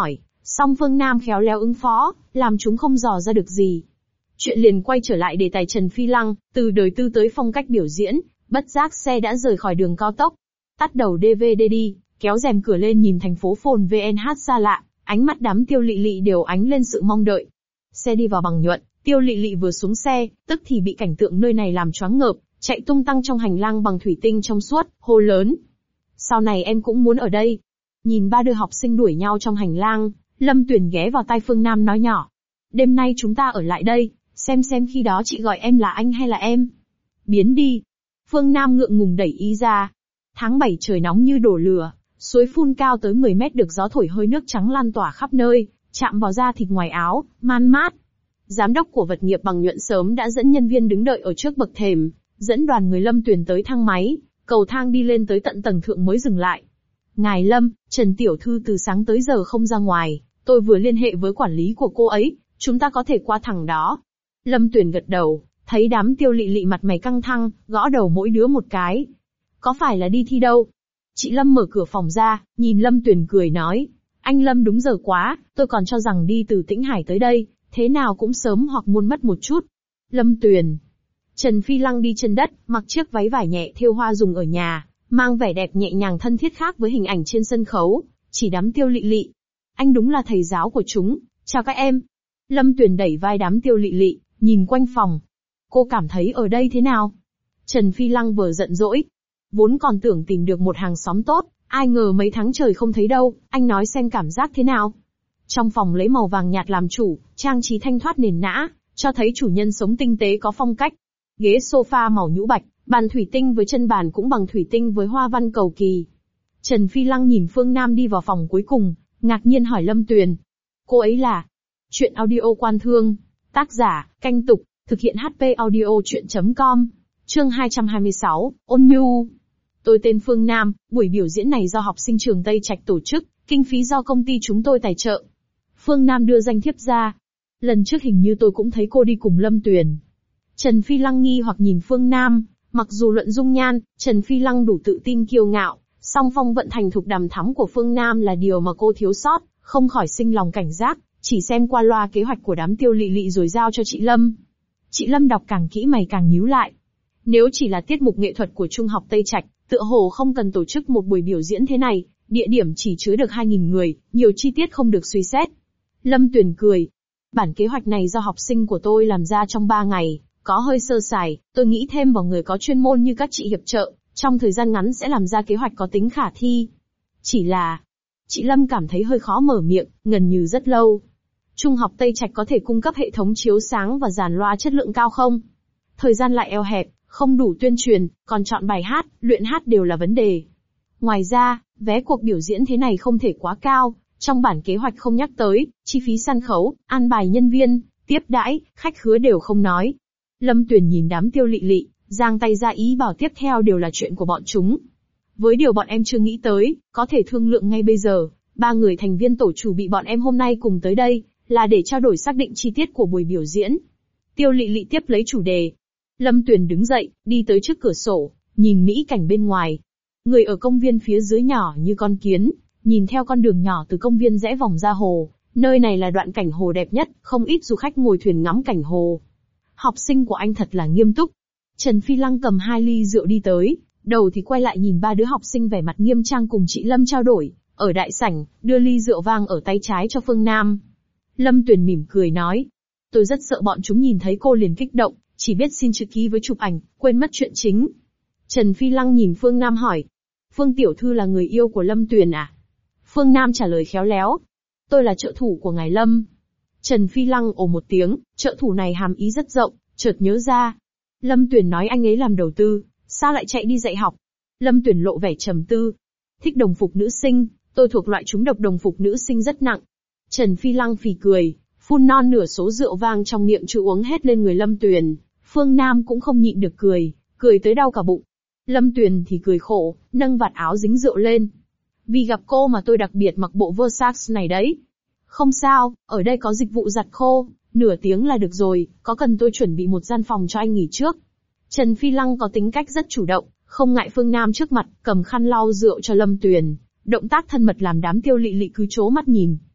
Song Phương Nam khéo léo ứng phó, làm chúng không dò ra được gì. Chuyện liền quay trở lại đề tài Trần Phi Lăng, từ đời tư tới phong cách biểu diễn, bất giác xe đã rời khỏi đường cao tốc. Tắt đầu đê vê đê đi, kéo rèm cửa lên nhìn thành phố phồn vê en hát xa lạ, ánh mắt đám Tiêu Lị Lị đều ánh lên sự mong đợi. Xe đi vào Bằng Nhuận, Tiêu Lị Lị vừa xuống xe, tức thì bị cảnh tượng nơi này làm choáng ngợp, chạy tung tăng trong hành lang bằng thủy tinh trong suốt, hô lớn. Sau này em cũng muốn ở đây. Nhìn ba đứa học sinh đuổi nhau trong hành lang, Lâm Tuyền ghé vào tai Phương Nam nói nhỏ. Đêm nay chúng ta ở lại đây, xem xem khi đó chị gọi em là anh hay là em. Biến đi. Phương Nam ngượng ngùng đẩy ý ra. Tháng bảy trời nóng như đổ lửa, suối phun cao tới mười mét được gió thổi hơi nước trắng lan tỏa khắp nơi, chạm vào da thịt ngoài áo, man mát. Giám đốc của vật nghiệp Bằng Nhuận sớm đã dẫn nhân viên đứng đợi ở trước bậc thềm, dẫn đoàn người Lâm Tuyền tới thang máy, cầu thang đi lên tới tận tầng thượng mới dừng lại. Ngài Lâm, Trần Tiểu Thư từ sáng tới giờ không ra ngoài, tôi vừa liên hệ với quản lý của cô ấy, chúng ta có thể qua thẳng đó. Lâm Tuyền gật đầu, thấy đám Tiêu Lị Lị mặt mày căng thẳng, gõ đầu mỗi đứa một cái. Có phải là đi thi đâu? Chị Lâm mở cửa phòng ra, nhìn Lâm Tuyền cười nói. Anh Lâm đúng giờ quá, tôi còn cho rằng đi từ Tĩnh Hải tới đây, thế nào cũng sớm hoặc muôn mất một chút. Lâm Tuyền. Trần Phi Lăng đi chân đất, mặc chiếc váy vải nhẹ thêu hoa dùng ở nhà, mang vẻ đẹp nhẹ nhàng thân thiết khác với hình ảnh trên sân khấu, chỉ đám Tiêu Lị Lị. Anh đúng là thầy giáo của chúng, chào các em. Lâm Tuyền đẩy vai đám Tiêu Lị Lị, nhìn quanh phòng. Cô cảm thấy ở đây thế nào? Trần Phi Lăng vừa giận dỗi. Vốn còn tưởng tìm được một hàng xóm tốt, ai ngờ mấy tháng trời không thấy đâu, anh nói xem cảm giác thế nào. Trong phòng lấy màu vàng nhạt làm chủ, trang trí thanh thoát nền nã, cho thấy chủ nhân sống tinh tế có phong cách. Ghế sofa màu nhũ bạch, bàn thủy tinh với chân bàn cũng bằng thủy tinh với hoa văn cầu kỳ. Trần Phi Lăng nhìn Phương Nam đi vào phòng cuối cùng, ngạc nhiên hỏi Lâm Tuyền. Cô ấy là? Chuyện audio Quan Thương. Tác giả, Canh Tục, thực hiện hát pê audio chuyện chấm com. Chương hai trăm hai mươi sáu, Ôn Nhu. Tôi tên Phương Nam, buổi biểu diễn này do học sinh trường Tây Trạch tổ chức, kinh phí do công ty chúng tôi tài trợ. Phương Nam đưa danh thiếp ra. Lần trước hình như tôi cũng thấy cô đi cùng Lâm Tuyền. Trần Phi Lăng nghi hoặc nhìn Phương Nam, mặc dù luận dung nhan, Trần Phi Lăng đủ tự tin kiêu ngạo, song phong vận thành thục đằm thắm của Phương Nam là điều mà cô thiếu sót, không khỏi sinh lòng cảnh giác, chỉ xem qua loa kế hoạch của đám Tiêu Lị Lị rồi giao cho chị Lâm. Chị Lâm đọc càng kỹ mày càng nhíu lại. Nếu chỉ là tiết mục nghệ thuật của Trung học Tây Trạch, tựa hồ không cần tổ chức một buổi biểu diễn thế này, địa điểm chỉ chứa được hai nghìn người, nhiều chi tiết không được suy xét. Lâm Tuyền cười. Bản kế hoạch này do học sinh của tôi làm ra trong ba ngày, có hơi sơ sài, tôi nghĩ thêm vào người có chuyên môn như các chị hiệp trợ, trong thời gian ngắn sẽ làm ra kế hoạch có tính khả thi. Chỉ là, chị Lâm cảm thấy hơi khó mở miệng, ngần như rất lâu. Trung học Tây Trạch có thể cung cấp hệ thống chiếu sáng và dàn loa chất lượng cao không? Thời gian lại eo hẹp, không đủ tuyên truyền, còn chọn bài hát, luyện hát đều là vấn đề. Ngoài ra, vé cuộc biểu diễn thế này không thể quá cao, trong bản kế hoạch không nhắc tới, chi phí sân khấu, an bài nhân viên, tiếp đãi, khách khứa đều không nói. Lâm Tuyền nhìn đám Tiêu Lị Lị, giang tay ra ý bảo tiếp theo đều là chuyện của bọn chúng. Với điều bọn em chưa nghĩ tới, có thể thương lượng ngay bây giờ, ba người thành viên tổ chủ bị bọn em hôm nay cùng tới đây, là để trao đổi xác định chi tiết của buổi biểu diễn. Tiêu Lị Lị tiếp lấy chủ đề. Lâm Tuyền đứng dậy, đi tới trước cửa sổ, nhìn mỹ cảnh bên ngoài. Người ở công viên phía dưới nhỏ như con kiến, nhìn theo con đường nhỏ từ công viên rẽ vòng ra hồ, nơi này là đoạn cảnh hồ đẹp nhất, không ít du khách ngồi thuyền ngắm cảnh hồ. Học sinh của anh thật là nghiêm túc. Trần Phi Lăng cầm hai ly rượu đi tới, đầu thì quay lại nhìn ba đứa học sinh vẻ mặt nghiêm trang cùng chị Lâm trao đổi, ở đại sảnh, đưa ly rượu vang ở tay trái cho Phương Nam. Lâm Tuyền mỉm cười nói, tôi rất sợ bọn chúng nhìn thấy cô liền kích động, chỉ biết xin chữ ký với chụp ảnh, quên mất chuyện chính. Trần Phi Lăng nhìn Phương Nam hỏi, Phương Tiểu Thư là người yêu của Lâm Tuyền à? Phương Nam trả lời khéo léo, tôi là trợ thủ của ngài Lâm. Trần Phi Lăng ồ một tiếng, trợ thủ này hàm ý rất rộng, chợt nhớ ra. Lâm Tuyền nói anh ấy làm đầu tư, sao lại chạy đi dạy học? Lâm Tuyền lộ vẻ trầm tư. Thích đồng phục nữ sinh, tôi thuộc loại trúng độc đồng phục nữ sinh rất nặng. Trần Phi Lăng phì cười, phun non nửa số rượu vang trong miệng chưa uống hết lên người Lâm Tuyền. Phương Nam cũng không nhịn được cười, cười tới đau cả bụng. Lâm Tuyền thì cười khổ, nâng vạt áo dính rượu lên. Vì gặp cô mà tôi đặc biệt mặc bộ Versace này đấy. Không sao, ở đây có dịch vụ giặt khô, nửa tiếng là được rồi, có cần tôi chuẩn bị một gian phòng cho anh nghỉ trước. Trần Phi Lăng có tính cách rất chủ động, không ngại Phương Nam trước mặt, cầm khăn lau rượu cho Lâm Tuyền, động tác thân mật làm đám Tiêu Lị Lị cứ trố mắt nhìn.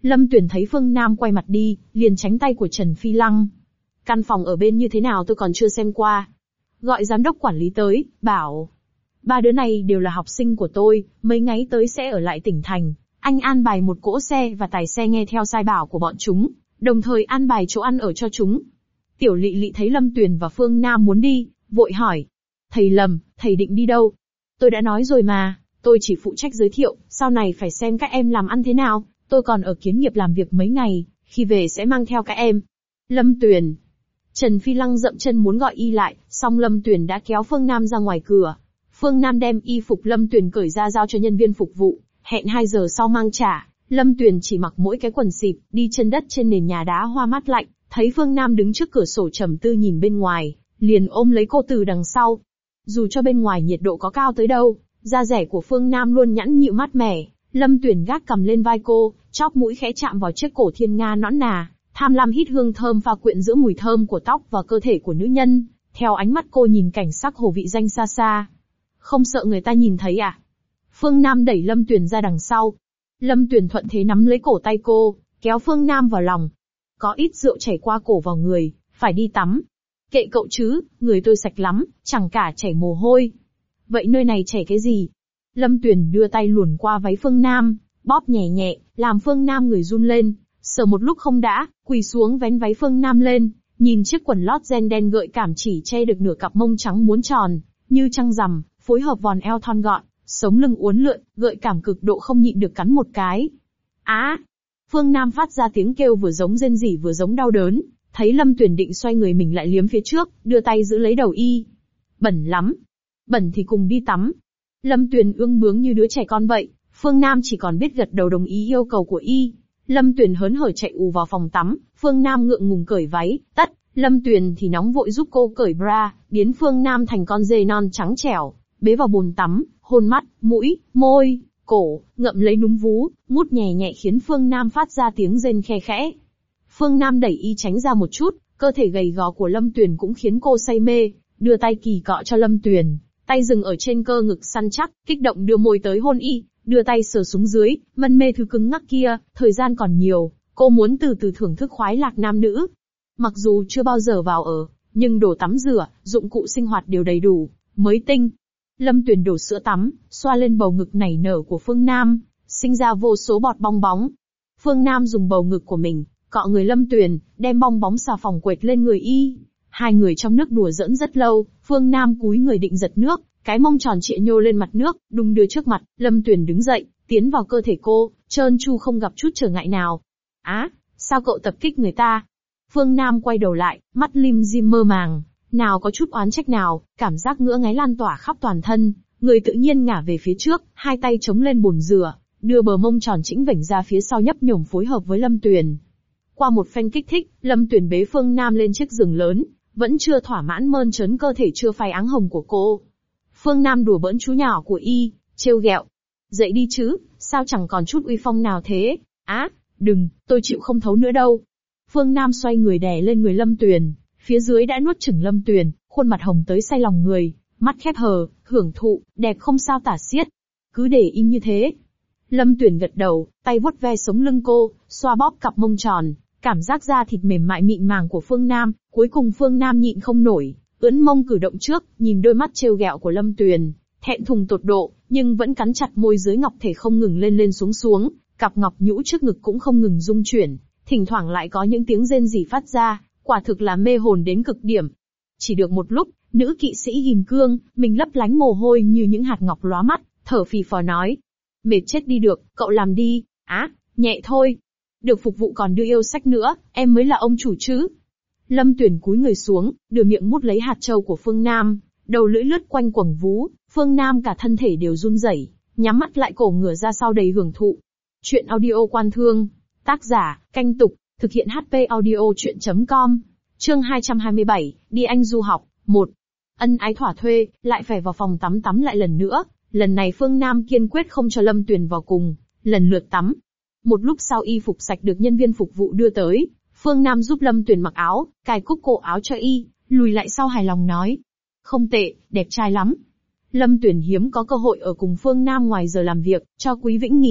Lâm Tuyền thấy Phương Nam quay mặt đi, liền tránh tay của Trần Phi Lăng. Căn phòng ở bên như thế nào tôi còn chưa xem qua. Gọi giám đốc quản lý tới, bảo. Ba đứa này đều là học sinh của tôi, mấy ngày tới sẽ ở lại tỉnh thành. Anh an bài một cỗ xe và tài xe nghe theo sai bảo của bọn chúng, đồng thời an bài chỗ ăn ở cho chúng. Tiểu Lị Lị thấy Lâm Tuyền và Phương Nam muốn đi, vội hỏi. Thầy Lâm, thầy định đi đâu? Tôi đã nói rồi mà, tôi chỉ phụ trách giới thiệu, sau này phải xem các em làm ăn thế nào. Tôi còn ở Kiến Nghiệp làm việc mấy ngày, khi về sẽ mang theo các em. Lâm Tuyền. Trần Phi Lăng dậm chân muốn gọi y lại, song Lâm Tuyền đã kéo Phương Nam ra ngoài cửa. Phương Nam đem y phục Lâm Tuyền cởi ra giao cho nhân viên phục vụ, hẹn hai giờ sau mang trả. Lâm Tuyền chỉ mặc mỗi cái quần xịp, đi chân đất trên nền nhà đá hoa mát lạnh, thấy Phương Nam đứng trước cửa sổ trầm tư nhìn bên ngoài, liền ôm lấy cô từ đằng sau. Dù cho bên ngoài nhiệt độ có cao tới đâu, da rẻ của Phương Nam luôn nhẵn nhịu mát mẻ. Lâm Tuyền gác cầm lên vai cô, chóp mũi khẽ chạm vào chiếc cổ thiên nga nõn nà, tham lam hít hương thơm pha quyện giữa mùi thơm của tóc và cơ thể của nữ nhân. Theo ánh mắt cô nhìn cảnh sắc hồ vị danh xa xa. Không sợ người ta nhìn thấy à? Phương Nam đẩy Lâm Tuyền ra đằng sau. Lâm Tuyền thuận thế nắm lấy cổ tay cô, kéo Phương Nam vào lòng. Có ít rượu chảy qua cổ vào người, phải đi tắm. Kệ cậu chứ, người tôi sạch lắm, chẳng cả chảy mồ hôi. Vậy nơi này chảy cái gì? Lâm Tuyền đưa tay luồn qua váy Phương Nam, bóp nhẹ nhẹ, làm Phương Nam người run lên, sờ một lúc không đã, quỳ xuống vén váy Phương Nam lên, nhìn chiếc quần lót ren đen gợi cảm chỉ che được nửa cặp mông trắng muốn tròn, như trăng rằm, phối hợp vòn eo thon gọn, sống lưng uốn lượn, gợi cảm cực độ không nhịn được cắn một cái. Á! Phương Nam phát ra tiếng kêu vừa giống rên rỉ vừa giống đau đớn, thấy Lâm Tuyền định xoay người mình lại liếm phía trước, đưa tay giữ lấy đầu y. Bẩn lắm. Bẩn thì cùng đi tắm. Lâm Tuyền ương bướng như đứa trẻ con vậy, Phương Nam chỉ còn biết gật đầu đồng ý yêu cầu của y. Lâm Tuyền hớn hở chạy ù vào phòng tắm, Phương Nam ngượng ngùng cởi váy, tất, Lâm Tuyền thì nóng vội giúp cô cởi bra, biến Phương Nam thành con dê non trắng trẻo, bế vào bồn tắm, hôn mắt, mũi, môi, cổ, ngậm lấy núm vú, mút nhẹ nhẹ khiến Phương Nam phát ra tiếng rên khe khẽ. Phương Nam đẩy y tránh ra một chút, cơ thể gầy gò của Lâm Tuyền cũng khiến cô say mê, đưa tay kỳ cọ cho Lâm Tuyền, tay dừng ở trên cơ ngực săn chắc, kích động đưa môi tới hôn y, đưa tay sờ xuống dưới, mân mê thứ cứng ngắc kia, thời gian còn nhiều, cô muốn từ từ thưởng thức khoái lạc nam nữ. Mặc dù chưa bao giờ vào ở, nhưng đồ tắm rửa, dụng cụ sinh hoạt đều đầy đủ, mới tinh. Lâm Tuyền đổ sữa tắm, xoa lên bầu ngực nảy nở của Phương Nam, sinh ra vô số bọt bong bóng. Phương Nam dùng bầu ngực của mình, cọ người Lâm Tuyền, đem bong bóng xà phòng quệt lên người y. Hai người trong nước đùa giỡn rất lâu, Phương Nam cúi người định giật nước, cái mông tròn trịa nhô lên mặt nước, đung đưa trước mặt, Lâm Tuyền đứng dậy, tiến vào cơ thể cô, trơn tru không gặp chút trở ngại nào. Á, sao cậu tập kích người ta? Phương Nam quay đầu lại, mắt lim dim mơ màng, nào có chút oán trách nào, cảm giác ngứa ngáy lan tỏa khắp toàn thân, người tự nhiên ngả về phía trước, hai tay chống lên bồn rửa, đưa bờ mông tròn chỉnh vểnh ra phía sau nhấp nhổm phối hợp với Lâm Tuyền. Qua một phen kích thích, Lâm Tuyền bế Phương Nam lên chiếc giường lớn, vẫn chưa thỏa mãn mơn trớn cơ thể chưa phai áng hồng của cô. Phương Nam đùa bỡn chú nhỏ của y, trêu ghẹo. Dậy đi chứ, sao chẳng còn chút uy phong nào thế? Á, đừng, tôi chịu không thấu nữa đâu. Phương Nam xoay người đè lên người Lâm Tuyền, phía dưới đã nuốt chửng Lâm Tuyền, khuôn mặt hồng tới say lòng người, mắt khép hờ, hưởng thụ, đẹp không sao tả xiết. Cứ để im như thế. Lâm Tuyền gật đầu, tay vuốt ve sống lưng cô, xoa bóp cặp mông tròn, cảm giác da thịt mềm mại mịn màng của Phương Nam, cuối cùng Phương Nam nhịn không nổi, ưỡn mông cử động trước, nhìn đôi mắt trêu ghẹo của Lâm Tuyền, thẹn thùng tột độ, nhưng vẫn cắn chặt môi dưới ngọc thể không ngừng lên lên xuống xuống, cặp ngọc nhũ trước ngực cũng không ngừng rung chuyển, thỉnh thoảng lại có những tiếng rên rỉ phát ra, quả thực là mê hồn đến cực điểm. Chỉ được một lúc, nữ kỵ sĩ ghim cương, mình lấp lánh mồ hôi như những hạt ngọc lóa mắt, thở phì phò nói: "Mệt chết đi được, cậu làm đi." "Á, nhẹ thôi. Được phục vụ còn đưa yêu sách nữa, em mới là ông chủ chứ." Lâm Tuyền cúi người xuống, đưa miệng mút lấy hạt châu của Phương Nam, đầu lưỡi lướt quanh quầng vú, Phương Nam cả thân thể đều run rẩy, nhắm mắt lại cổ ngửa ra sau đầy hưởng thụ. Chuyện audio Quan Thương, tác giả, Canh Tục, thực hiện hát pê audio chuyện chấm com. Chương hai trăm hai mươi bảy, đi Anh du học, một. Ân ái thỏa thuê, lại phải vào phòng tắm tắm lại lần nữa, lần này Phương Nam kiên quyết không cho Lâm Tuyền vào cùng, lần lượt tắm. Một lúc sau y phục sạch được nhân viên phục vụ đưa tới, Phương Nam giúp Lâm Tuyền mặc áo, cài cúc cổ áo cho y, lùi lại sau hài lòng nói: "Không tệ, đẹp trai lắm." Lâm Tuyền hiếm có cơ hội ở cùng Phương Nam ngoài giờ làm việc, cho Quý Vĩnh nghỉ,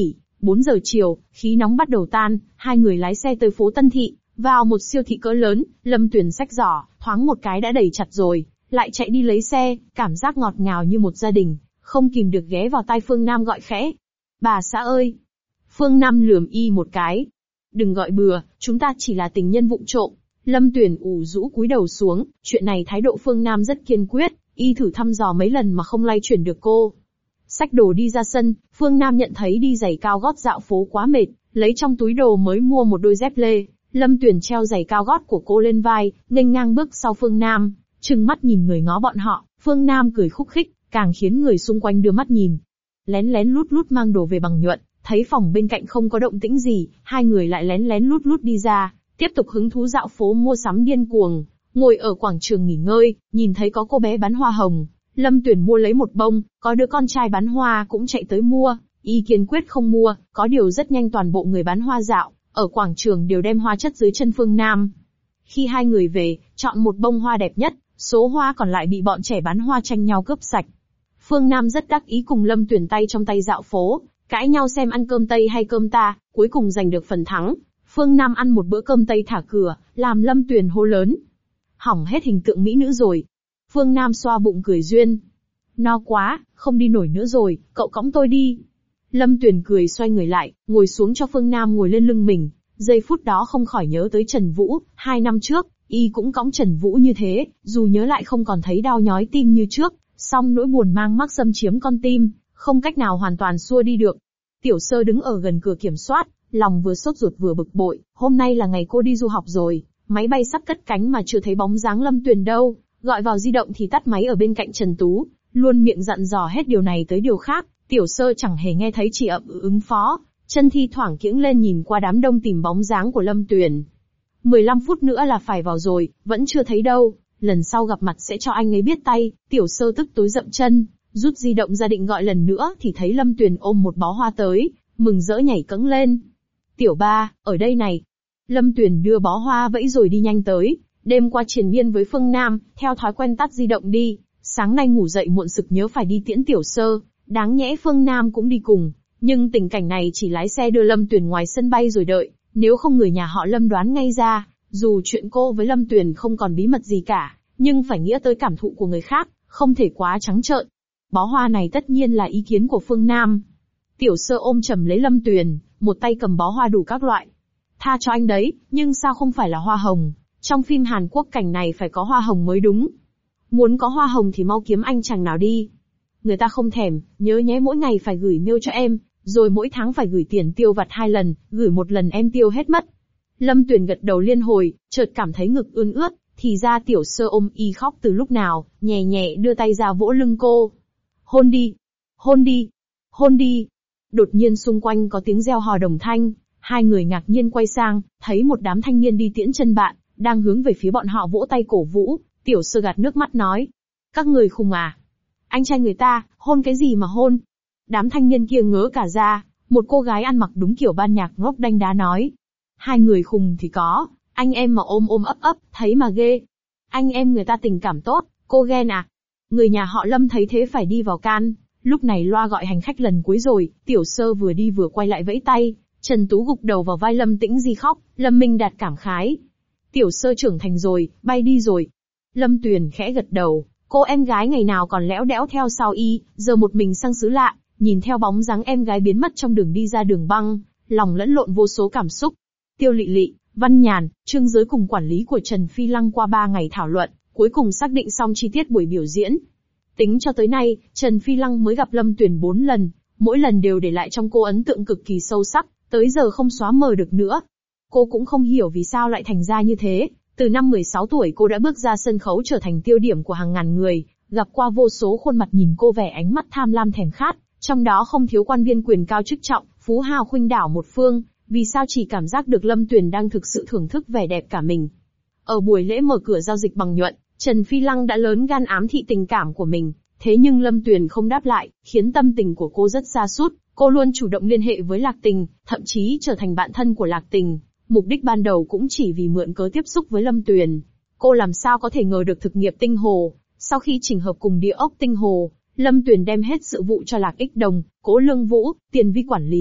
bốn giờ chiều, khí nóng bắt đầu tan, hai người lái xe tới phố Tân Thị, vào một siêu thị cỡ lớn, Lâm Tuyền xách giỏ, thoáng một cái đã đầy chặt rồi, lại chạy đi lấy xe, cảm giác ngọt ngào như một gia đình, không kìm được ghé vào tai Phương Nam gọi khẽ. Bà xã ơi! Phương Nam lườm y một cái. Đừng gọi bừa, chúng ta chỉ là tình nhân vụng trộm. Lâm Tuyền ủ rũ cúi đầu xuống, chuyện này thái độ Phương Nam rất kiên quyết, y thử thăm dò mấy lần mà không lay chuyển được cô. Xách đồ đi ra sân, Phương Nam nhận thấy đi giày cao gót dạo phố quá mệt, lấy trong túi đồ mới mua một đôi dép lê. Lâm Tuyền treo giày cao gót của cô lên vai, nghênh ngang bước sau Phương Nam, trừng mắt nhìn người ngó bọn họ. Phương Nam cười khúc khích, càng khiến người xung quanh đưa mắt nhìn. Lén lén lút lút mang đồ về bằng nhuận, thấy phòng bên cạnh không có động tĩnh gì, hai người lại lén lén lút lút đi ra, tiếp tục hứng thú dạo phố mua sắm điên cuồng. Ngồi ở quảng trường nghỉ ngơi, nhìn thấy có cô bé bán hoa hồng, Lâm Tuyền mua lấy một bông, có đứa con trai bán hoa cũng chạy tới mua, y kiên quyết không mua, có điều rất nhanh toàn bộ người bán hoa dạo ở quảng trường đều đem hoa chất dưới chân Phương Nam. Khi hai người về, chọn một bông hoa đẹp nhất, số hoa còn lại bị bọn trẻ bán hoa tranh nhau cướp sạch. Phương Nam rất đắc ý cùng Lâm Tuyền tay trong tay dạo phố, cãi nhau xem ăn cơm Tây hay cơm ta, cuối cùng giành được phần thắng. Phương Nam ăn một bữa cơm Tây thả cửa, làm Lâm Tuyền hô lớn. Hỏng hết hình tượng mỹ nữ rồi. Phương Nam xoa bụng cười duyên. No quá, không đi nổi nữa rồi, cậu cõng tôi đi. Lâm Tuyền cười xoay người lại, ngồi xuống cho Phương Nam ngồi lên lưng mình. Giây phút đó không khỏi nhớ tới Trần Vũ, hai năm trước, y cũng cõng Trần Vũ như thế, dù nhớ lại không còn thấy đau nhói tim như trước, song nỗi buồn mang mắc xâm chiếm con tim, không cách nào hoàn toàn xua đi được. Tiểu Sơ đứng ở gần cửa kiểm soát, lòng vừa sốt ruột vừa bực bội, hôm nay là ngày cô đi du học rồi, máy bay sắp cất cánh mà chưa thấy bóng dáng Lâm Tuyền đâu, gọi vào di động thì tắt máy ở bên cạnh Trần Tú, luôn miệng dặn dò hết điều này tới điều khác, Tiểu Sơ chẳng hề nghe thấy chỉ ậm ừ ứng phó, chân thi thoảng kiễng lên nhìn qua đám đông tìm bóng dáng của Lâm Tuyền. mười lăm phút nữa là phải vào rồi, vẫn chưa thấy đâu, lần sau gặp mặt sẽ cho anh ấy biết tay. Tiểu Sơ tức tối dậm chân, rút di động ra định gọi lần nữa thì thấy Lâm Tuyền ôm một bó hoa tới, mừng rỡ nhảy cẫng lên. Tiểu ba, ở đây này. Lâm Tuyền đưa bó hoa vẫy rồi đi nhanh tới, đêm qua triền miên với Phương Nam, theo thói quen tắt di động đi, sáng nay ngủ dậy muộn sực nhớ phải đi tiễn Tiểu Sơ, đáng nhẽ Phương Nam cũng đi cùng, nhưng tình cảnh này chỉ lái xe đưa Lâm Tuyền ngoài sân bay rồi đợi, nếu không người nhà họ Lâm đoán ngay ra, dù chuyện cô với Lâm Tuyền không còn bí mật gì cả, nhưng phải nghĩa tới cảm thụ của người khác, không thể quá trắng trợn. Bó hoa này tất nhiên là ý kiến của Phương Nam. Tiểu Sơ ôm chầm lấy Lâm Tuyền, một tay cầm bó hoa đủ các loại. Tha cho anh đấy, nhưng sao không phải là hoa hồng? Trong phim Hàn Quốc cảnh này phải có hoa hồng mới đúng. Muốn có hoa hồng thì mau kiếm anh chàng nào đi. Người ta không thèm, nhớ nhé mỗi ngày phải gửi mail cho em, rồi mỗi tháng phải gửi tiền tiêu vặt hai lần, gửi một lần em tiêu hết mất. Lâm Tuyền gật đầu liên hồi, chợt cảm thấy ngực ươn ướt, thì ra Tiểu Sơ ôm y khóc từ lúc nào, nhẹ nhẹ đưa tay ra vỗ lưng cô. Hôn đi, hôn đi, hôn đi. Đột nhiên xung quanh có tiếng reo hò đồng thanh, hai người ngạc nhiên quay sang, thấy một đám thanh niên đi tiễn chân bạn, đang hướng về phía bọn họ vỗ tay cổ vũ. Tiểu Sơ gạt nước mắt nói, các người khùng à? Anh trai người ta, hôn cái gì mà hôn? Đám thanh niên kia ngớ cả ra, một cô gái ăn mặc đúng kiểu ban nhạc rock đanh đá nói. Hai người khùng thì có, anh em mà ôm ôm ấp ấp, thấy mà ghê. Anh em người ta tình cảm tốt, cô ghen à? Người nhà họ Lâm thấy thế phải đi vào can, lúc này loa gọi hành khách lần cuối rồi, Tiểu Sơ vừa đi vừa quay lại vẫy tay, Trần Tú gục đầu vào vai Lâm Tĩnh Di khóc, Lâm Minh Đạt cảm khái. Tiểu Sơ trưởng thành rồi, bay đi rồi. Lâm Tuyền khẽ gật đầu, cô em gái ngày nào còn lẽo đẽo theo sau y, giờ một mình sang xứ lạ, nhìn theo bóng dáng em gái biến mất trong đường đi ra đường băng, lòng lẫn lộn vô số cảm xúc. Tiêu Lị Lị, Văn Nhàn, Trương Giới cùng quản lý của Trần Phi Lăng qua ba ngày thảo luận, cuối cùng xác định xong chi tiết buổi biểu diễn. Tính cho tới nay, Trần Phi Lăng mới gặp Lâm Tuyền bốn lần, mỗi lần đều để lại trong cô ấn tượng cực kỳ sâu sắc, tới giờ không xóa mờ được nữa. Cô cũng không hiểu vì sao lại thành ra như thế, từ năm mười sáu tuổi cô đã bước ra sân khấu trở thành tiêu điểm của hàng ngàn người, gặp qua vô số khuôn mặt nhìn cô vẻ ánh mắt tham lam thèm khát, trong đó không thiếu quan viên quyền cao chức trọng, phú hào khuynh đảo một phương, vì sao chỉ cảm giác được Lâm Tuyền đang thực sự thưởng thức vẻ đẹp cả mình. Ở buổi lễ mở cửa giao dịch bằng nhuận, Trần Phi Lăng đã lớn gan ám thị tình cảm của mình, thế nhưng Lâm Tuyền không đáp lại, khiến tâm tình của cô rất sa sút. Cô luôn chủ động liên hệ với Lạc Tình, thậm chí trở thành bạn thân của Lạc Tình. Mục đích ban đầu cũng chỉ vì mượn cớ tiếp xúc với Lâm Tuyền. Cô làm sao có thể ngờ được thực nghiệp tinh hồ, sau khi chỉnh hợp cùng địa ốc tinh hồ, Lâm Tuyền đem hết sự vụ cho Lạc Ích Đồng, Cố Lương Vũ, Tiền Vi quản lý,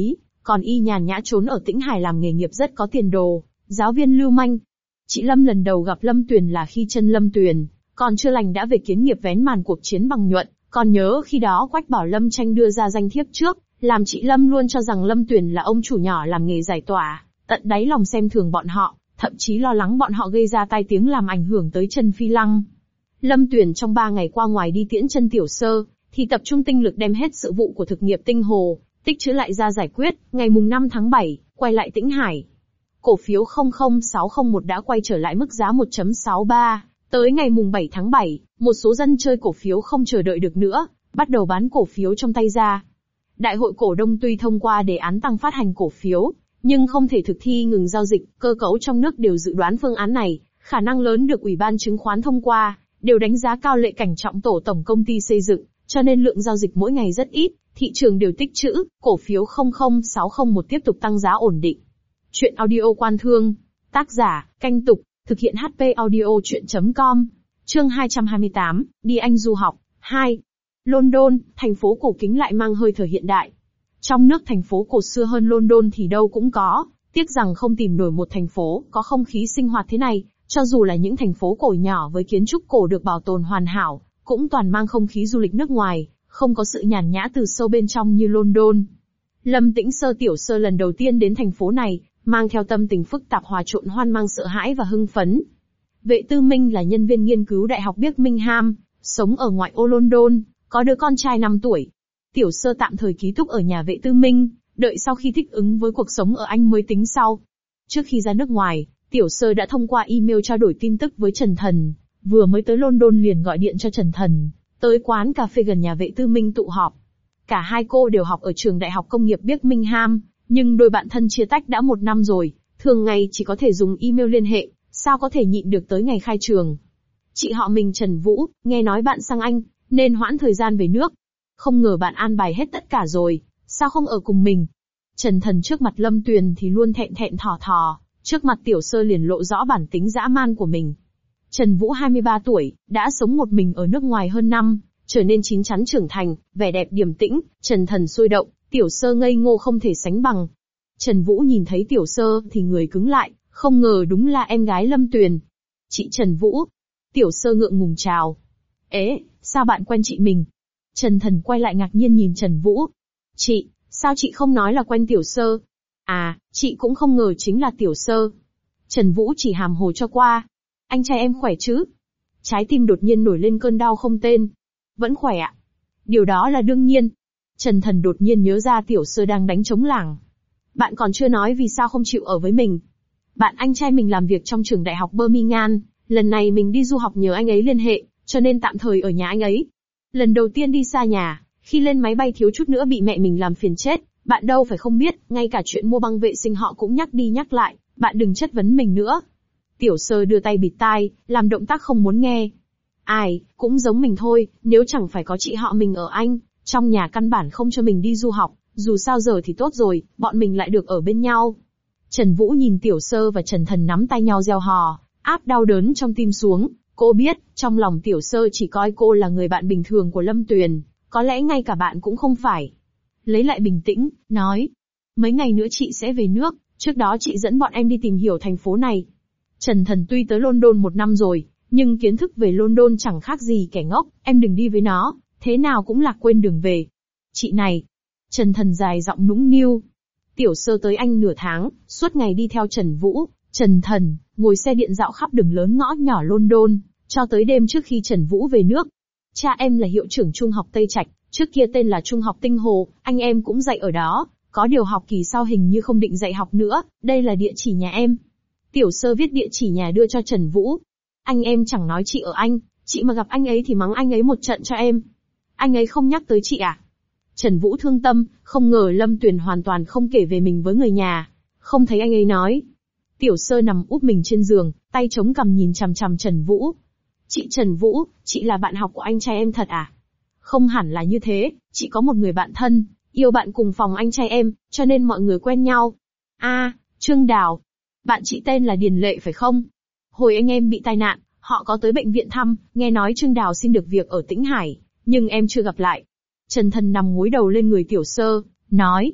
còn y nhàn nhã trốn ở Tĩnh Hải làm nghề nghiệp rất có tiền đồ, giáo viên lưu manh. Chị Lâm lần đầu gặp Lâm Tuyền là khi chân Lâm Tuyền còn chưa lành đã về kiến nghiệp vén màn cuộc chiến bằng nhuận, còn nhớ khi đó Quách Bảo Lâm tranh đưa ra danh thiếp trước, làm chị Lâm luôn cho rằng Lâm Tuyền là ông chủ nhỏ làm nghề giải tỏa, tận đáy lòng xem thường bọn họ, thậm chí lo lắng bọn họ gây ra tai tiếng làm ảnh hưởng tới Trần Phi Lăng. Lâm Tuyền trong ba ngày qua ngoài đi tiễn chân Tiểu Sơ, thì tập trung tinh lực đem hết sự vụ của thực nghiệp Tinh Hồ, tích trữ lại ra giải quyết, ngày mùng năm tháng bảy, quay lại Tĩnh Hải. Cổ phiếu không không sáu không một đã quay trở lại mức giá một chấm sáu ba, tới ngày mùng bảy tháng bảy, một số dân chơi cổ phiếu không chờ đợi được nữa, bắt đầu bán cổ phiếu trong tay ra. Đại hội cổ đông tuy thông qua đề án tăng phát hành cổ phiếu, nhưng không thể thực thi ngừng giao dịch, cơ cấu trong nước đều dự đoán phương án này, khả năng lớn được Ủy ban chứng khoán thông qua, đều đánh giá cao Lệ Cảnh Trọng tổ tổng công ty xây dựng, cho nên lượng giao dịch mỗi ngày rất ít, thị trường đều tích trữ, cổ phiếu không không sáu không một tiếp tục tăng giá ổn định. Chuyện audio Quan Thương, tác giả, Canh Tục, thực hiện hát pê audio chuyện chấm com, chương hai trăm hai mươi tám, đi Anh du học, hai. London, thành phố cổ kính lại mang hơi thở hiện đại. Trong nước thành phố cổ xưa hơn London thì đâu cũng có, tiếc rằng không tìm nổi một thành phố có không khí sinh hoạt thế này, cho dù là những thành phố cổ nhỏ với kiến trúc cổ được bảo tồn hoàn hảo, cũng toàn mang không khí du lịch nước ngoài, không có sự nhàn nhã từ sâu bên trong như London. Lâm Tĩnh Sơ Tiểu Sơ lần đầu tiên đến thành phố này, mang theo tâm tình phức tạp hòa trộn hoang mang sợ hãi và hưng phấn. Vệ Tư Minh là nhân viên nghiên cứu Đại học Birmingham, sống ở ngoại ô London, có đứa con trai năm tuổi. Tiểu Sơ tạm thời ký túc ở nhà Vệ Tư Minh, đợi sau khi thích ứng với cuộc sống ở Anh mới tính sau. Trước khi ra nước ngoài, Tiểu Sơ đã thông qua email trao đổi tin tức với Trần Thần, vừa mới tới London liền gọi điện cho Trần Thần, tới quán cà phê gần nhà Vệ Tư Minh tụ họp. Cả hai cô đều học ở trường Đại học Công nghiệp Birmingham, nhưng đôi bạn thân chia tách đã một năm rồi, thường ngày chỉ có thể dùng email liên hệ, sao có thể nhịn được tới ngày khai trường. Chị họ mình Trần Vũ, nghe nói bạn sang Anh, nên hoãn thời gian về nước. Không ngờ bạn an bài hết tất cả rồi, sao không ở cùng mình? Trần Thần trước mặt Lâm Tuyền thì luôn thẹn thẹn thò thò, trước mặt Tiểu Sơ liền lộ rõ bản tính dã man của mình. Trần Vũ hai mươi ba tuổi, đã sống một mình ở nước ngoài hơn năm, trở nên chín chắn trưởng thành, vẻ đẹp điềm tĩnh, Trần Thần sôi động, Tiểu Sơ ngây ngô không thể sánh bằng. Trần Vũ nhìn thấy Tiểu Sơ thì người cứng lại, không ngờ đúng là em gái Lâm Tuyền. Chị Trần Vũ. Tiểu Sơ ngượng ngùng chào. Ế, sao bạn quen chị mình? Trần Thần quay lại ngạc nhiên nhìn Trần Vũ. Chị, sao chị không nói là quen Tiểu Sơ? À, chị cũng không ngờ chính là Tiểu Sơ. Trần Vũ chỉ hàm hồ cho qua. Anh trai em khỏe chứ? Trái tim đột nhiên nổi lên cơn đau không tên. Vẫn khỏe ạ. Điều đó là đương nhiên. Trần Thần đột nhiên nhớ ra Tiểu Sơ đang đánh trống lảng. Bạn còn chưa nói vì sao không chịu ở với mình. Bạn anh trai mình làm việc trong trường Đại học Birmingham, lần này mình đi du học nhờ anh ấy liên hệ, cho nên tạm thời ở nhà anh ấy. Lần đầu tiên đi xa nhà, khi lên máy bay thiếu chút nữa bị mẹ mình làm phiền chết, bạn đâu phải không biết, ngay cả chuyện mua băng vệ sinh họ cũng nhắc đi nhắc lại, bạn đừng chất vấn mình nữa. Tiểu Sơ đưa tay bịt tai, làm động tác không muốn nghe. Ai, cũng giống mình thôi, nếu chẳng phải có chị họ mình ở Anh, trong nhà căn bản không cho mình đi du học, dù sao giờ thì tốt rồi, bọn mình lại được ở bên nhau. Trần Vũ nhìn Tiểu Sơ và Trần Thần nắm tay nhau reo hò, áp đau đớn trong tim xuống. Cô biết, trong lòng Tiểu Sơ chỉ coi cô là người bạn bình thường của Lâm Tuyền, có lẽ ngay cả bạn cũng không phải. Lấy lại bình tĩnh, nói. Mấy ngày nữa chị sẽ về nước, trước đó chị dẫn bọn em đi tìm hiểu thành phố này. Trần Thần tuy tới London một năm rồi, nhưng kiến thức về London chẳng khác gì kẻ ngốc, em đừng đi với nó, thế nào cũng lạc quên đường về. Chị này. Trần Thần dài giọng nũng nịu. Tiểu Sơ tới Anh nửa tháng, suốt ngày đi theo Trần Vũ, Trần Thần, ngồi xe điện dạo khắp đường lớn ngõ nhỏ London, cho tới đêm trước khi Trần Vũ về nước. Cha em là hiệu trưởng trung học Tây Trạch, trước kia tên là Trung học Tinh Hồ, anh em cũng dạy ở đó, có điều học kỳ sau hình như không định dạy học nữa, đây là địa chỉ nhà em. Tiểu Sơ viết địa chỉ nhà đưa cho Trần Vũ. Anh em chẳng nói chị ở Anh, chị mà gặp anh ấy thì mắng anh ấy một trận cho em. Anh ấy không nhắc tới chị à? Trần Vũ thương tâm, không ngờ Lâm Tuyền hoàn toàn không kể về mình với người nhà, không thấy anh ấy nói. Tiểu Sơ nằm úp mình trên giường, tay chống cằm nhìn chằm chằm Trần Vũ. Chị Trần Vũ, chị là bạn học của anh trai em thật à? Không hẳn là như thế, chị có một người bạn thân, yêu bạn cùng phòng anh trai em, cho nên mọi người quen nhau. A, à, Trương Đào. Bạn chị tên là Điền Lệ phải không? Hồi anh em bị tai nạn, họ có tới bệnh viện thăm, nghe nói Trương Đào xin được việc ở Tĩnh Hải, nhưng em chưa gặp lại. Trần Thần nằm gối đầu lên người Tiểu Sơ, nói.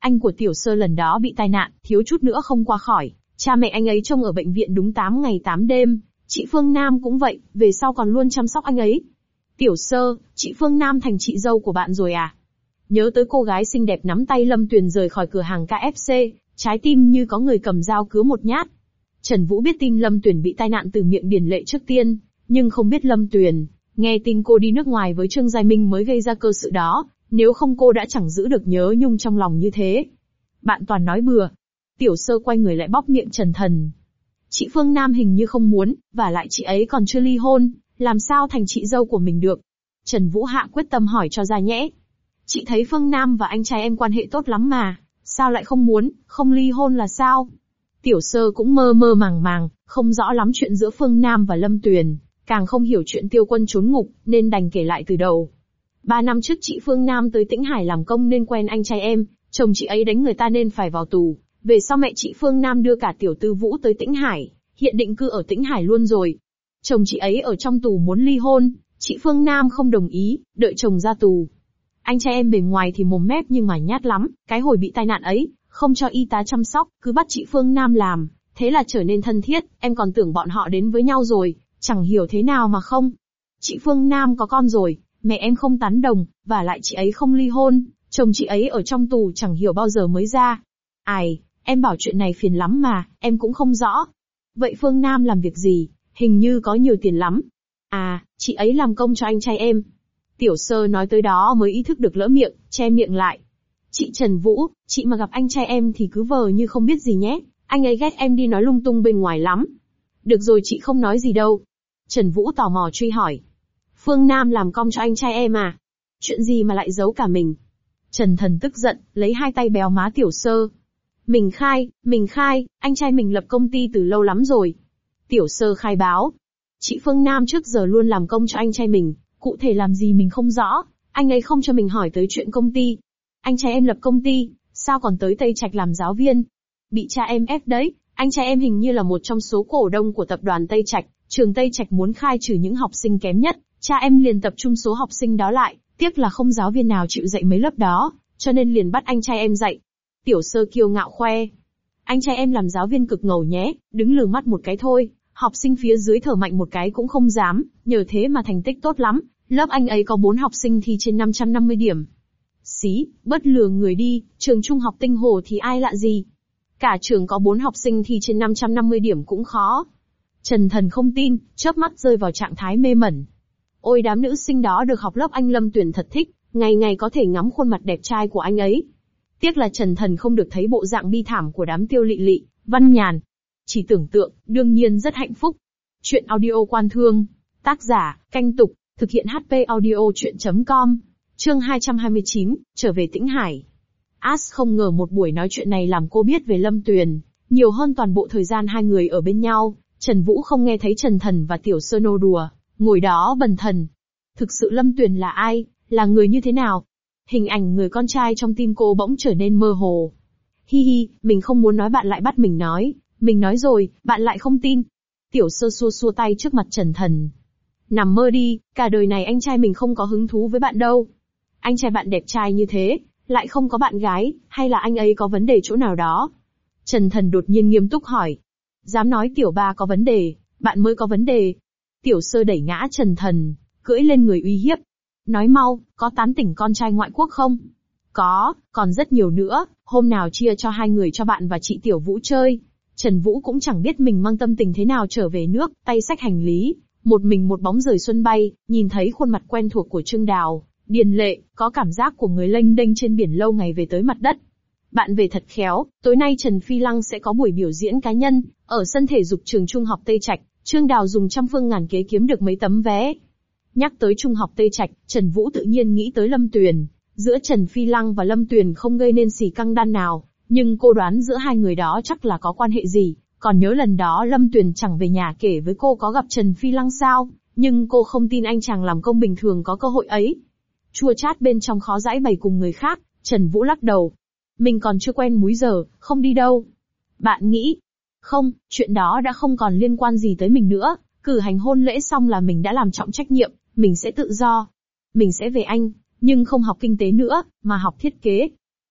Anh của tiểu sơ lần đó bị tai nạn, thiếu chút nữa không qua khỏi. Cha mẹ anh ấy trông ở bệnh viện đúng tám ngày tám đêm. Chị Phương Nam cũng vậy, về sau còn luôn chăm sóc anh ấy. Tiểu sơ, chị Phương Nam thành chị dâu của bạn rồi à? Nhớ tới cô gái xinh đẹp nắm tay Lâm Tuyền rời khỏi cửa hàng ca ép xê, trái tim như có người cầm dao cứa một nhát. Trần Vũ biết tin Lâm Tuyền bị tai nạn từ miệng Điền Lệ trước tiên, nhưng không biết Lâm Tuyền nghe tin cô đi nước ngoài với Trương Giai Minh mới gây ra cơ sự đó, nếu không cô đã chẳng giữ được nhớ nhung trong lòng như thế. Bạn toàn nói bừa. Tiểu sơ quay người lại bóp miệng Trần Thần. Chị Phương Nam hình như không muốn, và lại chị ấy còn chưa ly hôn, làm sao thành chị dâu của mình được? Trần Vũ hạ quyết tâm hỏi cho ra nhẽ. Chị thấy Phương Nam và anh trai em quan hệ tốt lắm mà, sao lại không muốn, không ly hôn là sao? Tiểu sơ cũng mơ mơ màng màng, không rõ lắm chuyện giữa Phương Nam và Lâm Tuyền, càng không hiểu chuyện Tiêu Quân trốn ngục, nên đành kể lại từ đầu. Ba năm trước chị Phương Nam tới Tĩnh Hải làm công nên quen anh trai em, chồng chị ấy đánh người ta nên phải vào tù. Về sau mẹ chị Phương Nam đưa cả tiểu tư Vũ tới Tĩnh Hải, hiện định cư ở Tĩnh Hải luôn rồi. Chồng chị ấy ở trong tù muốn ly hôn, chị Phương Nam không đồng ý, đợi chồng ra tù. Anh trai em bề ngoài thì mồm mép nhưng mà nhát lắm, cái hồi bị tai nạn ấy, không cho y tá chăm sóc, cứ bắt chị Phương Nam làm, thế là trở nên thân thiết, em còn tưởng bọn họ đến với nhau rồi, chẳng hiểu thế nào mà không. Chị Phương Nam có con rồi, mẹ em không tán đồng, và lại chị ấy không ly hôn, chồng chị ấy ở trong tù chẳng hiểu bao giờ mới ra. Ai, em bảo chuyện này phiền lắm mà, em cũng không rõ. Vậy Phương Nam làm việc gì, hình như có nhiều tiền lắm. À, chị ấy làm công cho anh trai em. Tiểu sơ nói tới đó mới ý thức được lỡ miệng, che miệng lại. Chị Trần Vũ, chị mà gặp anh trai em thì cứ vờ như không biết gì nhé, anh ấy ghét em đi nói lung tung bên ngoài lắm. Được rồi chị không nói gì đâu. Trần Vũ tò mò truy hỏi. Phương Nam làm công cho anh trai em à? Chuyện gì mà lại giấu cả mình? Trần Thần tức giận, lấy hai tay béo má tiểu sơ. Mình khai, mình khai, anh trai mình lập công ty từ lâu lắm rồi. Tiểu sơ khai báo. Chị Phương Nam trước giờ luôn làm công cho anh trai mình, cụ thể làm gì mình không rõ, anh ấy không cho mình hỏi tới chuyện công ty. Anh trai em lập công ty, sao còn tới Tây Trạch làm giáo viên? Bị cha em ép đấy, anh trai em hình như là một trong số cổ đông của tập đoàn Tây Trạch, trường Tây Trạch muốn khai trừ những học sinh kém nhất, cha em liền tập trung số học sinh đó lại, tiếc là không giáo viên nào chịu dạy mấy lớp đó, cho nên liền bắt anh trai em dạy. Tiểu sơ kiêu ngạo khoe. Anh trai em làm giáo viên cực ngầu nhé, đứng lừ mắt một cái thôi, học sinh phía dưới thở mạnh một cái cũng không dám, nhờ thế mà thành tích tốt lắm, lớp anh ấy có bốn học sinh thi trên năm trăm năm mươi điểm. Xí, bớt lừa người đi, trường trung học Tinh Hồ thì ai lạ gì. Cả trường có bốn học sinh thi trên năm trăm năm mươi điểm cũng khó. Trần Thần không tin, chớp mắt rơi vào trạng thái mê mẩn. Ôi đám nữ sinh đó được học lớp anh Lâm Tuyền thật thích, ngày ngày có thể ngắm khuôn mặt đẹp trai của anh ấy. Tiếc là Trần Thần không được thấy bộ dạng bi thảm của đám Tiêu Lị Lị, Văn Nhàn. Chỉ tưởng tượng, đương nhiên rất hạnh phúc. Chuyện audio Quan Thương. Tác giả, Canh Tục. Thực hiện hát pê audio chuyện chấm com. Chương hai trăm hai mươi chín, trở về Tĩnh Hải. As không ngờ một buổi nói chuyện này làm cô biết về Lâm Tuyền, nhiều hơn toàn bộ thời gian hai người ở bên nhau. Trần Vũ không nghe thấy Trần Thần và Tiểu Sơ nô đùa, ngồi đó bần thần. Thực sự Lâm Tuyền là ai, là người như thế nào? Hình ảnh người con trai trong tim cô bỗng trở nên mơ hồ. Hi hi, mình không muốn nói bạn lại bắt mình nói, mình nói rồi, bạn lại không tin. Tiểu Sơ xua xua tay trước mặt Trần Thần. Nằm mơ đi, cả đời này anh trai mình không có hứng thú với bạn đâu. Anh trai bạn đẹp trai như thế, lại không có bạn gái, hay là anh ấy có vấn đề chỗ nào đó? Trần Thần đột nhiên nghiêm túc hỏi. Dám nói tiểu ba có vấn đề, bạn mới có vấn đề. Tiểu Sơ đẩy ngã Trần Thần, cưỡi lên người uy hiếp. Nói mau, có tán tỉnh con trai ngoại quốc không? Có, còn rất nhiều nữa, hôm nào chia cho hai người cho bạn và chị Tiểu Vũ chơi. Trần Vũ cũng chẳng biết mình mang tâm tình thế nào trở về nước, tay xách hành lý, một mình một bóng rời xuân bay, nhìn thấy khuôn mặt quen thuộc của Trương Đào, Điền Lệ, có cảm giác của người lênh đênh trên biển lâu ngày về tới mặt đất. Bạn về thật khéo, tối nay Trần Phi Lăng sẽ có buổi biểu diễn cá nhân, ở sân thể dục trường Trung học Tây Trạch, Trương Đào dùng trăm phương ngàn kế kiếm được mấy tấm vé. Nhắc tới Trung học Tây Trạch, Trần Vũ tự nhiên nghĩ tới Lâm Tuyền, giữa Trần Phi Lăng và Lâm Tuyền không gây nên xì căng đan nào, nhưng cô đoán giữa hai người đó chắc là có quan hệ gì, còn nhớ lần đó Lâm Tuyền chẳng về nhà kể với cô có gặp Trần Phi Lăng sao, nhưng cô không tin anh chàng làm công bình thường có cơ hội ấy. Chua chát bên trong khó giãi bày cùng người khác, Trần Vũ lắc đầu. Mình còn chưa quen múi giờ, không đi đâu. Bạn nghĩ? Không, chuyện đó đã không còn liên quan gì tới mình nữa, cử hành hôn lễ xong là mình đã làm trọng trách nhiệm, mình sẽ tự do. Mình sẽ về Anh, nhưng không học kinh tế nữa, mà học thiết kế.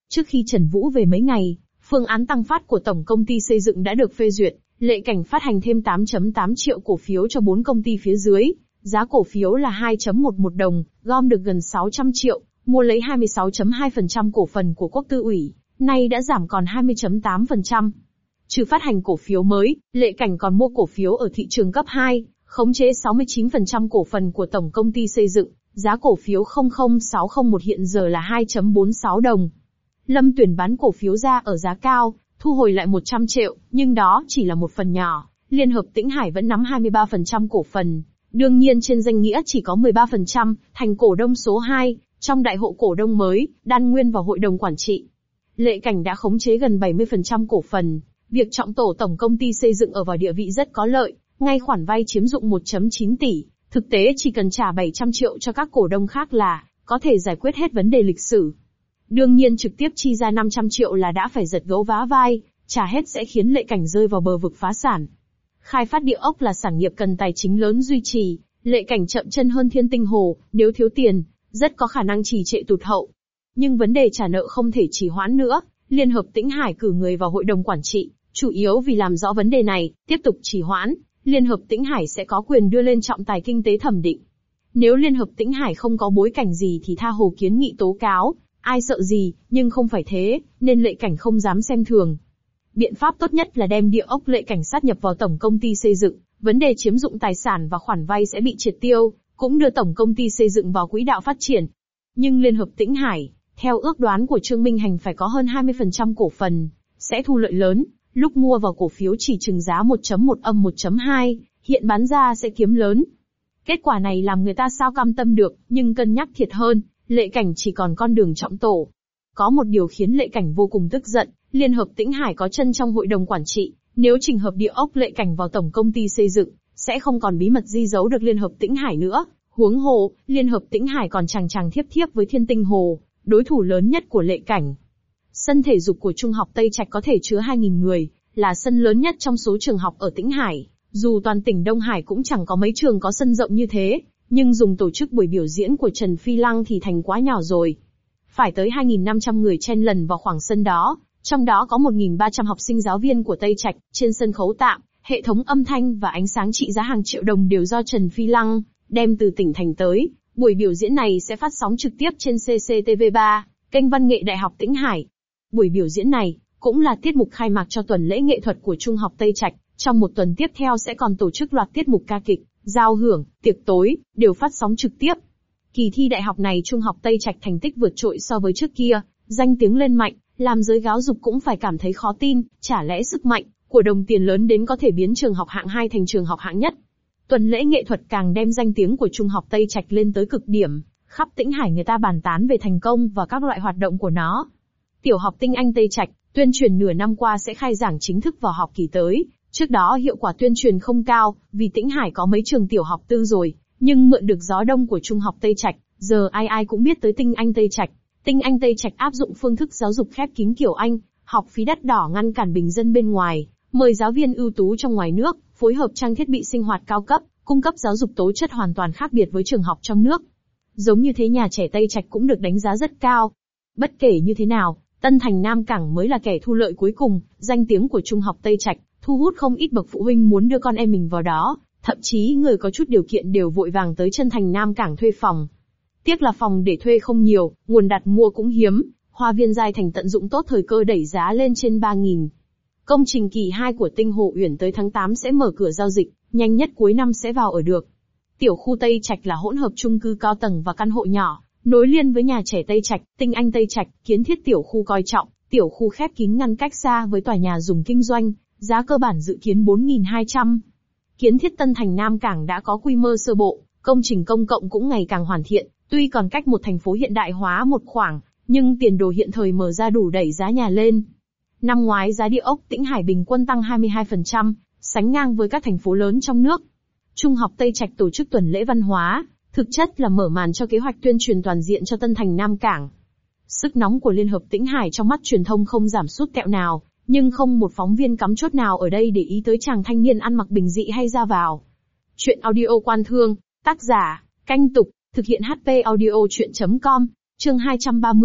Trước khi Trần Vũ về mấy ngày, phương án tăng phát của Tổng Công ty Xây dựng đã được phê duyệt, Lệ Cảnh phát hành thêm tám phẩy tám triệu cổ phiếu cho bốn công ty phía dưới, giá cổ phiếu là hai phẩy mười một đồng, gom được gần sáu trăm triệu, mua lấy hai mươi sáu phẩy hai phần trăm cổ phần của Quốc Tư ủy, nay đã giảm còn hai mươi phẩy tám phần trăm. Trừ phát hành cổ phiếu mới, Lệ Cảnh còn mua cổ phiếu ở thị trường cấp hai, khống chế sáu mươi chín phần trăm cổ phần của Tổng Công ty Xây dựng, giá cổ phiếu không không sáu không một hiện giờ là hai phẩy bốn sáu đồng. Lâm Tuyển bán cổ phiếu ra ở giá cao, thu hồi lại một trăm triệu, nhưng đó chỉ là một phần nhỏ, Liên hợp Tĩnh Hải vẫn nắm hai mươi ba phần trăm cổ phần. Đương nhiên trên danh nghĩa chỉ có mười ba phần trăm, thành cổ đông số hai, trong đại hội cổ đông mới, đan nguyên vào hội đồng quản trị. Lệ Cảnh đã khống chế gần bảy mươi phần trăm cổ phần, việc trọng tổ Tổng Công ty Xây dựng ở vào địa vị rất có lợi, ngay khoản vay chiếm dụng một phẩy chín tỷ, thực tế chỉ cần trả bảy trăm triệu cho các cổ đông khác là có thể giải quyết hết vấn đề lịch sử. Đương nhiên trực tiếp chi ra năm trăm triệu là đã phải giật gấu vá vai, trả hết sẽ khiến Lệ Cảnh rơi vào bờ vực phá sản. Khai phát địa ốc là sản nghiệp cần tài chính lớn duy trì, Lệ Cảnh chậm chân hơn Thiên Tinh Hồ, nếu thiếu tiền, rất có khả năng trì trệ tụt hậu. Nhưng vấn đề trả nợ không thể trì hoãn nữa, Liên hợp Tĩnh Hải cử người vào hội đồng quản trị, chủ yếu vì làm rõ vấn đề này, tiếp tục trì hoãn, Liên hợp Tĩnh Hải sẽ có quyền đưa lên trọng tài kinh tế thẩm định. Nếu Liên hợp Tĩnh Hải không có bối cảnh gì thì tha hồ kiến nghị tố cáo, ai sợ gì, nhưng không phải thế, nên Lệ Cảnh không dám xem thường. Biện pháp tốt nhất là đem địa ốc Lệ Cảnh sát nhập vào Tổng Công ty Xây dựng, vấn đề chiếm dụng tài sản và khoản vay sẽ bị triệt tiêu, cũng đưa Tổng Công ty Xây dựng vào quỹ đạo phát triển. Nhưng Liên hợp Tĩnh Hải, theo ước đoán của Trương Minh Hành phải có hơn hai mươi phần trăm cổ phần, sẽ thu lợi lớn, lúc mua vào cổ phiếu chỉ chừng giá một phẩy một âm một phẩy hai, hiện bán ra sẽ kiếm lớn. Kết quả này làm người ta sao cam tâm được, nhưng cân nhắc thiệt hơn, Lệ Cảnh chỉ còn con đường trọng tổ. Có một điều khiến Lệ Cảnh vô cùng tức giận, Liên hợp Tĩnh Hải có chân trong hội đồng quản trị, nếu trình hợp địa ốc Lệ Cảnh vào Tổng Công ty Xây dựng, sẽ không còn bí mật di giấu được Liên hợp Tĩnh Hải nữa. Huống hồ, Liên hợp Tĩnh Hải còn chằng chằng thiếp thiếp với Thiên Tinh Hồ, đối thủ lớn nhất của Lệ Cảnh. Sân thể dục của Trung học Tây Trạch có thể chứa hai nghìn người, là sân lớn nhất trong số trường học ở Tĩnh Hải. Dù toàn tỉnh Đông Hải cũng chẳng có mấy trường có sân rộng như thế, nhưng dùng tổ chức buổi biểu diễn của Trần Phi Lăng thì thành quá nhỏ rồi. Phải tới hai nghìn năm trăm người chen lần vào khoảng sân đó, trong đó có một nghìn ba trăm học sinh giáo viên của Tây Trạch, trên sân khấu tạm, hệ thống âm thanh và ánh sáng trị giá hàng triệu đồng đều do Trần Phi Lăng đem từ tỉnh thành tới. Buổi biểu diễn này sẽ phát sóng trực tiếp trên xê xê tê vê ba, kênh Văn nghệ Đại học Tĩnh Hải. Buổi biểu diễn này cũng là tiết mục khai mạc cho tuần lễ nghệ thuật của Trung học Tây Trạch, trong một tuần tiếp theo sẽ còn tổ chức loạt tiết mục ca kịch, giao hưởng, tiệc tối, đều phát sóng trực tiếp. Kỳ thi đại học này Trung học Tây Trạch thành tích vượt trội so với trước kia, danh tiếng lên mạnh, làm giới giáo dục cũng phải cảm thấy khó tin, chả lẽ sức mạnh của đồng tiền lớn đến có thể biến trường học hạng hai thành trường học hạng nhất. Tuần lễ nghệ thuật càng đem danh tiếng của Trung học Tây Trạch lên tới cực điểm, khắp Tĩnh Hải người ta bàn tán về thành công và các loại hoạt động của nó. Tiểu học Tinh Anh Tây Trạch, tuyên truyền nửa năm qua sẽ khai giảng chính thức vào học kỳ tới. Trước đó hiệu quả tuyên truyền không cao, vì Tĩnh Hải có mấy trường tiểu học tư rồi, nhưng mượn được gió đông của Trung học Tây Trạch, giờ ai ai cũng biết tới Tinh Anh Tây Trạch. Tinh Anh Tây Trạch áp dụng phương thức giáo dục khép kín kiểu Anh, học phí đắt đỏ ngăn cản bình dân bên ngoài, mời giáo viên ưu tú trong ngoài nước, phối hợp trang thiết bị sinh hoạt cao cấp, cung cấp giáo dục tố chất hoàn toàn khác biệt với trường học trong nước. Giống như thế nhà trẻ Tây Trạch cũng được đánh giá rất cao. Bất kể như thế nào, Tân Thành Nam Cảng mới là kẻ thu lợi cuối cùng, danh tiếng của Trung học Tây Trạch thu hút không ít bậc phụ huynh muốn đưa con em mình vào đó, thậm chí người có chút điều kiện đều vội vàng tới chân thành Nam Cảng thuê phòng. Tiếc là phòng để thuê không nhiều, nguồn đặt mua cũng hiếm, Hoa viên Giai Thành tận dụng tốt thời cơ đẩy giá lên trên ba nghìn. Công trình kỳ hai của Tinh Hồ Uyển tới tháng tám sẽ mở cửa giao dịch, nhanh nhất cuối năm sẽ vào ở được. Tiểu khu Tây Trạch là hỗn hợp chung cư cao tầng và căn hộ nhỏ, nối liền với nhà trẻ Tây Trạch, Tinh Anh Tây Trạch, kiến thiết tiểu khu coi trọng, tiểu khu khép kín ngăn cách xa với tòa nhà dùng kinh doanh, giá cơ bản dự kiến bốn nghìn hai trăm. Kiến thiết Tân Thành Nam Cảng đã có quy mô sơ bộ, công trình công cộng cũng ngày càng hoàn thiện, tuy còn cách một thành phố hiện đại hóa một khoảng, nhưng tiền đồ hiện thời mở ra đủ đẩy giá nhà lên. Năm ngoái giá địa ốc Tĩnh Hải bình quân tăng hai mươi hai phần trăm, sánh ngang với các thành phố lớn trong nước. Trung học Tây Trạch tổ chức tuần lễ văn hóa, thực chất là mở màn cho kế hoạch tuyên truyền toàn diện cho Tân Thành Nam Cảng. Sức nóng của Liên hợp Tĩnh Hải trong mắt truyền thông không giảm sút tẹo nào, nhưng không một phóng viên cắm chốt nào ở đây để ý tới chàng thanh niên ăn mặc bình dị hay ra vào. Chuyện audio quan thương, tác giả, Canh Tục, thực hiện hát pê audio chuyện chấm com, chương hai trăm ba mươi,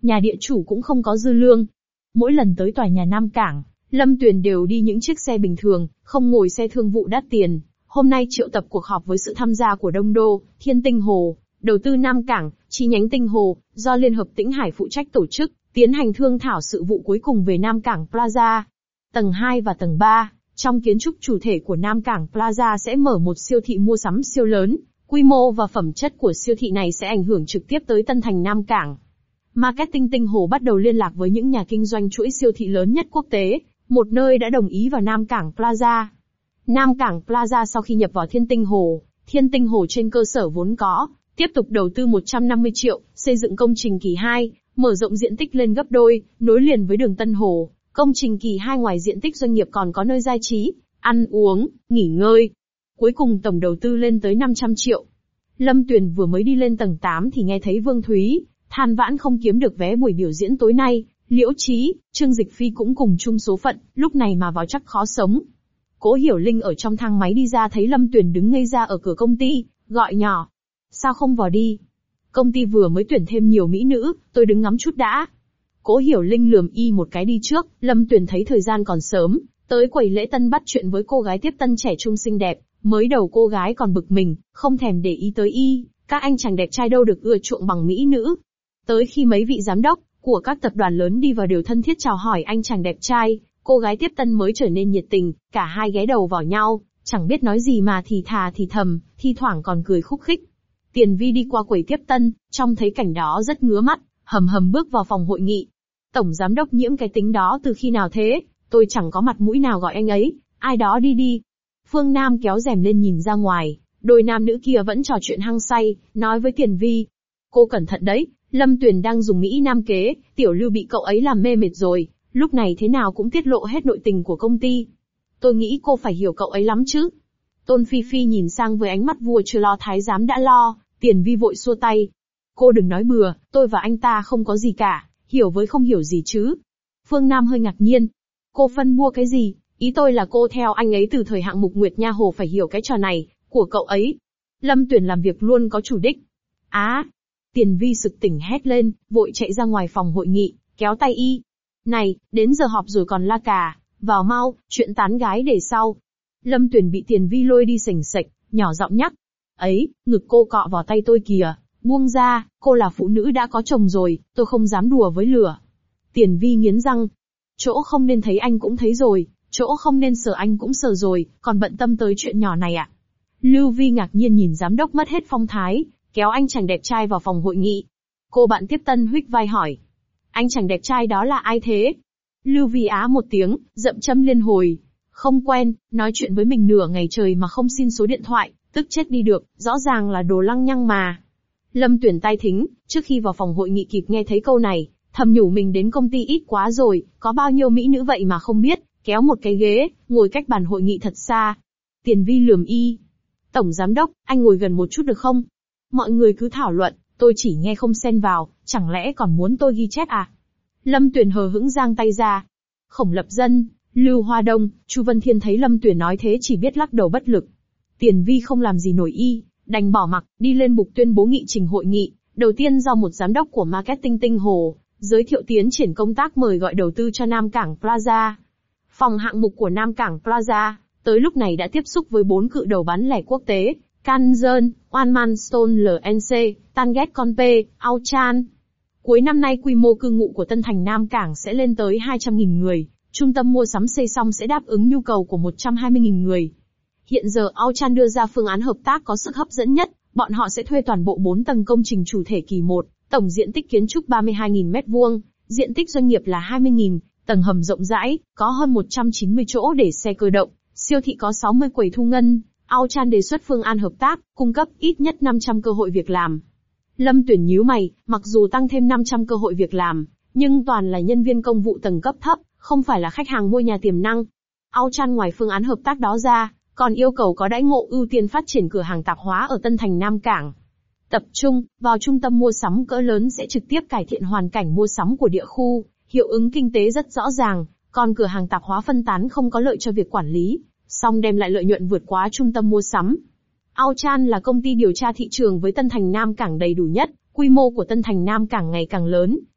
Nhà địa chủ cũng không có dư lương. Mỗi lần tới tòa nhà Nam Cảng, Lâm Tuyền đều đi những chiếc xe bình thường, không ngồi xe thương vụ đắt tiền. Hôm nay triệu tập cuộc họp với sự tham gia của Đông Đô, Thiên Tinh Hồ, đầu tư Nam Cảng, chi nhánh Tinh Hồ, do Liên hợp Tĩnh Hải phụ trách tổ chức, tiến hành thương thảo sự vụ cuối cùng về Nam Cảng Plaza. Tầng hai và tầng ba, trong kiến trúc chủ thể của Nam Cảng Plaza sẽ mở một siêu thị mua sắm siêu lớn, quy mô và phẩm chất của siêu thị này sẽ ảnh hưởng trực tiếp tới Tân Thành Nam Cảng. Marketing Tinh Hồ bắt đầu liên lạc với những nhà kinh doanh chuỗi siêu thị lớn nhất quốc tế, một nơi đã đồng ý vào Nam Cảng Plaza. Nam Cảng Plaza sau khi nhập vào Thiên Tinh Hồ, Thiên Tinh Hồ trên cơ sở vốn có, tiếp tục đầu tư một trăm năm mươi triệu, xây dựng công trình kỳ hai, mở rộng diện tích lên gấp đôi, nối liền với đường Tân Hồ. Công trình kỳ hai ngoài diện tích doanh nghiệp còn có nơi giải trí, ăn uống, nghỉ ngơi. Cuối cùng tổng đầu tư lên tới năm trăm triệu. Lâm Tuyền vừa mới đi lên tầng tám thì nghe thấy Vương Thúy than vãn không kiếm được vé buổi biểu diễn tối nay. Liễu Chí, Trương Dịch Phi cũng cùng chung số phận, lúc này mà vào chắc khó sống. Cố Hiểu Linh ở trong thang máy đi ra thấy Lâm Tuyền đứng ngây ra ở cửa công ty, gọi nhỏ. Sao không vào đi? Công ty vừa mới tuyển thêm nhiều mỹ nữ, tôi đứng ngắm chút đã. Cố Hiểu Linh lườm y một cái đi trước, Lâm Tuyền thấy thời gian còn sớm, tới quầy lễ tân bắt chuyện với cô gái tiếp tân trẻ trung xinh đẹp, mới đầu cô gái còn bực mình, không thèm để ý tới y, các anh chàng đẹp trai đâu được ưa chuộng bằng mỹ nữ. Tới khi mấy vị giám đốc của các tập đoàn lớn đi vào đều thân thiết chào hỏi anh chàng đẹp trai, cô gái tiếp tân mới trở nên nhiệt tình, cả hai ghé đầu vào nhau, chẳng biết nói gì mà thì thà thì thầm, thi thoảng còn cười khúc khích. Tiền Vi đi qua quầy tiếp tân, trông thấy cảnh đó rất ngứa mắt, hầm hầm bước vào phòng hội nghị. Tổng giám đốc Nhiễm cái tính đó từ khi nào thế, tôi chẳng có mặt mũi nào gọi anh ấy, ai đó đi đi. Phương Nam kéo rèm lên nhìn ra ngoài, đôi nam nữ kia vẫn trò chuyện hăng say, nói với Tiền Vi. Cô cẩn thận đấy, Lâm Tuyền đang dùng Mỹ Nam kế, Tiểu Lưu bị cậu ấy làm mê mệt rồi, lúc này thế nào cũng tiết lộ hết nội tình của công ty. Tôi nghĩ cô phải hiểu cậu ấy lắm chứ. Tôn Phi Phi nhìn sang với ánh mắt vua chưa lo thái giám đã lo, Tiền Vi vội xua tay. Cô đừng nói bừa, tôi và anh ta không có gì cả, hiểu với không hiểu gì chứ. Phương Nam hơi ngạc nhiên. Cô phân bua cái gì? Ý tôi là cô theo anh ấy từ thời hạng mục Nguyệt Nha Hồ phải hiểu cái trò này, của cậu ấy. Lâm Tuyền làm việc luôn có chủ đích. Á! À, Tiền Vi sực tỉnh hét lên, vội chạy ra ngoài phòng hội nghị, kéo tay y. Này, đến giờ họp rồi còn la cà, vào mau, chuyện tán gái để sau. Lâm Tuyền bị Tiền Vi lôi đi sềnh sệch, nhỏ giọng nhắc. Ấy, ngực cô cọ vào tay tôi kìa, buông ra, cô là phụ nữ đã có chồng rồi, tôi không dám đùa với lửa. Tiền Vi nghiến răng. Chỗ không nên thấy anh cũng thấy rồi, chỗ không nên sờ anh cũng sờ rồi, còn bận tâm tới chuyện nhỏ này à? Lưu Vi ngạc nhiên nhìn giám đốc mất hết phong thái, kéo anh chàng đẹp trai vào phòng hội nghị. Cô bạn tiếp tân huých vai hỏi. Anh chàng đẹp trai đó là ai thế? Lưu Vi á một tiếng, dậm châm liên hồi. Không quen, nói chuyện với mình nửa ngày trời mà không xin số điện thoại, tức chết đi được, rõ ràng là đồ lăng nhăng mà. Lâm Tuyền tai thính, trước khi vào phòng hội nghị kịp nghe thấy câu này, thầm nhủ mình đến công ty ít quá rồi, có bao nhiêu mỹ nữ vậy mà không biết, kéo một cái ghế, ngồi cách bàn hội nghị thật xa. Tiền Vi lườm y. Tổng giám đốc, anh ngồi gần một chút được không? Mọi người cứ thảo luận, tôi chỉ nghe không xen vào, chẳng lẽ còn muốn tôi ghi chép à? Lâm Tuyền hờ hững giang tay ra. Khổng Lập Dân, Lưu Hoa Đông, Chu Vân Thiên thấy Lâm Tuyền nói thế chỉ biết lắc đầu bất lực. Tiền Vi không làm gì nổi y, đành bỏ mặc, đi lên bục tuyên bố nghị trình hội nghị. Đầu tiên do một giám đốc của Marketing Tinh Hồ, giới thiệu tiến triển công tác mời gọi đầu tư cho Nam Cảng Plaza. Phòng hạng mục của Nam Cảng Plaza, tới lúc này đã tiếp xúc với bốn cự đầu bán lẻ quốc tế, Canzon, Oneman Stone lờ en xê, Tanget Conpe, Auchan. Cuối năm nay quy mô cư ngụ của Tân Thành Nam Cảng sẽ lên tới hai trăm nghìn người, trung tâm mua sắm xây xong sẽ đáp ứng nhu cầu của một trăm hai mươi nghìn người. Hiện giờ Auchan đưa ra phương án hợp tác có sức hấp dẫn nhất, bọn họ sẽ thuê toàn bộ bốn tầng công trình chủ thể kỳ một, tổng diện tích kiến trúc ba mươi hai nghìn mét vuông, diện tích doanh nghiệp là hai mươi nghìn, tầng hầm rộng rãi, có hơn một trăm chín mươi chỗ để xe cơ động, siêu thị có sáu mươi quầy thu ngân. Auchan đề xuất phương án hợp tác, cung cấp ít nhất năm trăm cơ hội việc làm. Lâm Tuyền nhíu mày, mặc dù tăng thêm năm trăm cơ hội việc làm, nhưng toàn là nhân viên công vụ tầng cấp thấp, không phải là khách hàng mua nhà tiềm năng. Auchan ngoài phương án hợp tác đó ra, còn yêu cầu có đãi ngộ ưu tiên phát triển cửa hàng tạp hóa ở Tân Thành Nam Cảng. Tập trung vào trung tâm mua sắm cỡ lớn sẽ trực tiếp cải thiện hoàn cảnh mua sắm của địa khu, hiệu ứng kinh tế rất rõ ràng, còn cửa hàng tạp hóa phân tán không có lợi cho việc quản lý, song đem lại lợi nhuận vượt quá trung tâm mua sắm. Auchan là công ty điều tra thị trường với Tân Thành Nam Cảng đầy đủ nhất, quy mô của Tân Thành Nam Cảng ngày càng lớn,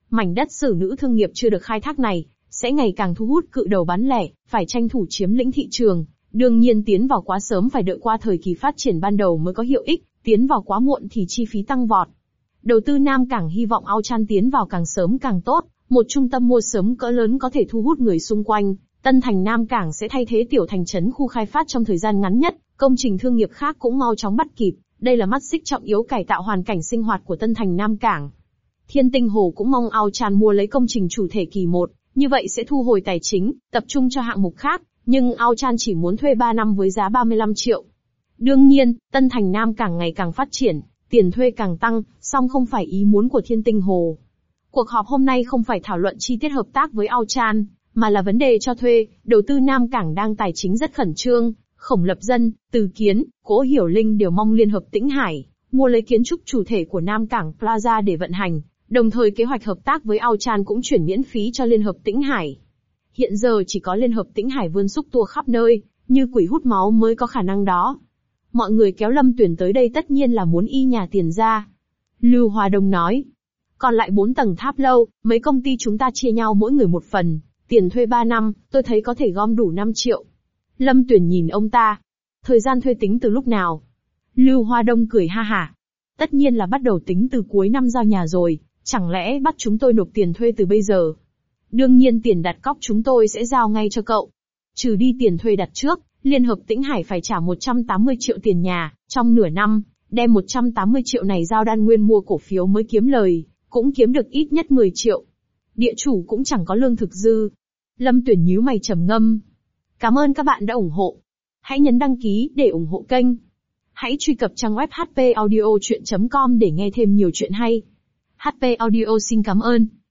Mảnh đất xử nữ thương nghiệp chưa được khai thác này, sẽ ngày càng thu hút cự đầu bán lẻ, phải tranh thủ chiếm lĩnh thị trường. Đương nhiên tiến vào quá sớm phải đợi qua thời kỳ phát triển ban đầu mới có hiệu ích, tiến vào quá muộn thì chi phí tăng vọt. Đầu tư Nam Cảng hy vọng Ao Chan tiến vào càng sớm càng tốt, một trung tâm mua sớm cỡ lớn có thể thu hút người xung quanh. Tân thành Nam Cảng sẽ thay thế tiểu thành trấn khu khai phát trong thời gian ngắn nhất, công trình thương nghiệp khác cũng mau chóng bắt kịp, đây là mắt xích trọng yếu cải tạo hoàn cảnh sinh hoạt của tân thành Nam Cảng. Thiên Tinh Hồ cũng mong Ao Chan mua lấy công trình chủ thể kỳ một, như vậy sẽ thu hồi tài chính, tập trung cho hạng mục khác, nhưng Ao Chan chỉ muốn thuê ba năm với giá ba mươi lăm triệu. Đương nhiên, tân thành Nam Cảng ngày càng phát triển, tiền thuê càng tăng, song không phải ý muốn của Thiên Tinh Hồ. Cuộc họp hôm nay không phải thảo luận chi tiết hợp tác với Ao Chan, mà là vấn đề cho thuê, đầu tư Nam Cảng đang tài chính rất khẩn trương. Khổng Lập Dân, Từ Kiến, Cố Hiểu Linh đều mong Liên hợp Tĩnh Hải mua lấy kiến trúc chủ thể của Nam Cảng Plaza để vận hành, đồng thời kế hoạch hợp tác với Ao Chan cũng chuyển miễn phí cho Liên hợp Tĩnh Hải. Hiện giờ chỉ có Liên hợp Tĩnh Hải vươn xúc tua khắp nơi, như quỷ hút máu mới có khả năng đó. Mọi người kéo Lâm Tuyển tới đây tất nhiên là muốn y nhà tiền ra. Lưu Hòa Đông nói. Còn lại bốn tầng tháp lâu, mấy công ty chúng ta chia nhau mỗi người một phần, tiền thuê ba năm, tôi thấy có thể gom đủ năm triệu. Lâm Tuyển nhìn ông ta. Thời gian thuê tính từ lúc nào? Lưu Hoa Đông cười ha hả. Tất nhiên là bắt đầu tính từ cuối năm giao nhà rồi, chẳng lẽ bắt chúng tôi nộp tiền thuê từ bây giờ? Đương nhiên tiền đặt cọc chúng tôi sẽ giao ngay cho cậu. Trừ đi tiền thuê đặt trước, Liên hợp Tĩnh Hải phải trả một trăm tám mươi triệu tiền nhà, trong nửa năm, đem một trăm tám mươi triệu này giao Đan Nguyên mua cổ phiếu mới kiếm lời, cũng kiếm được ít nhất mười triệu. Địa chủ cũng chẳng có lương thực dư. Lâm Tuyển nhíu mày trầm ngâm. Cảm ơn các bạn đã ủng hộ. Hãy nhấn đăng ký để ủng hộ kênh. Hãy truy cập trang web h p audio chuyện chấm com để nghe thêm nhiều chuyện hay. hát pê Audio xin cảm ơn.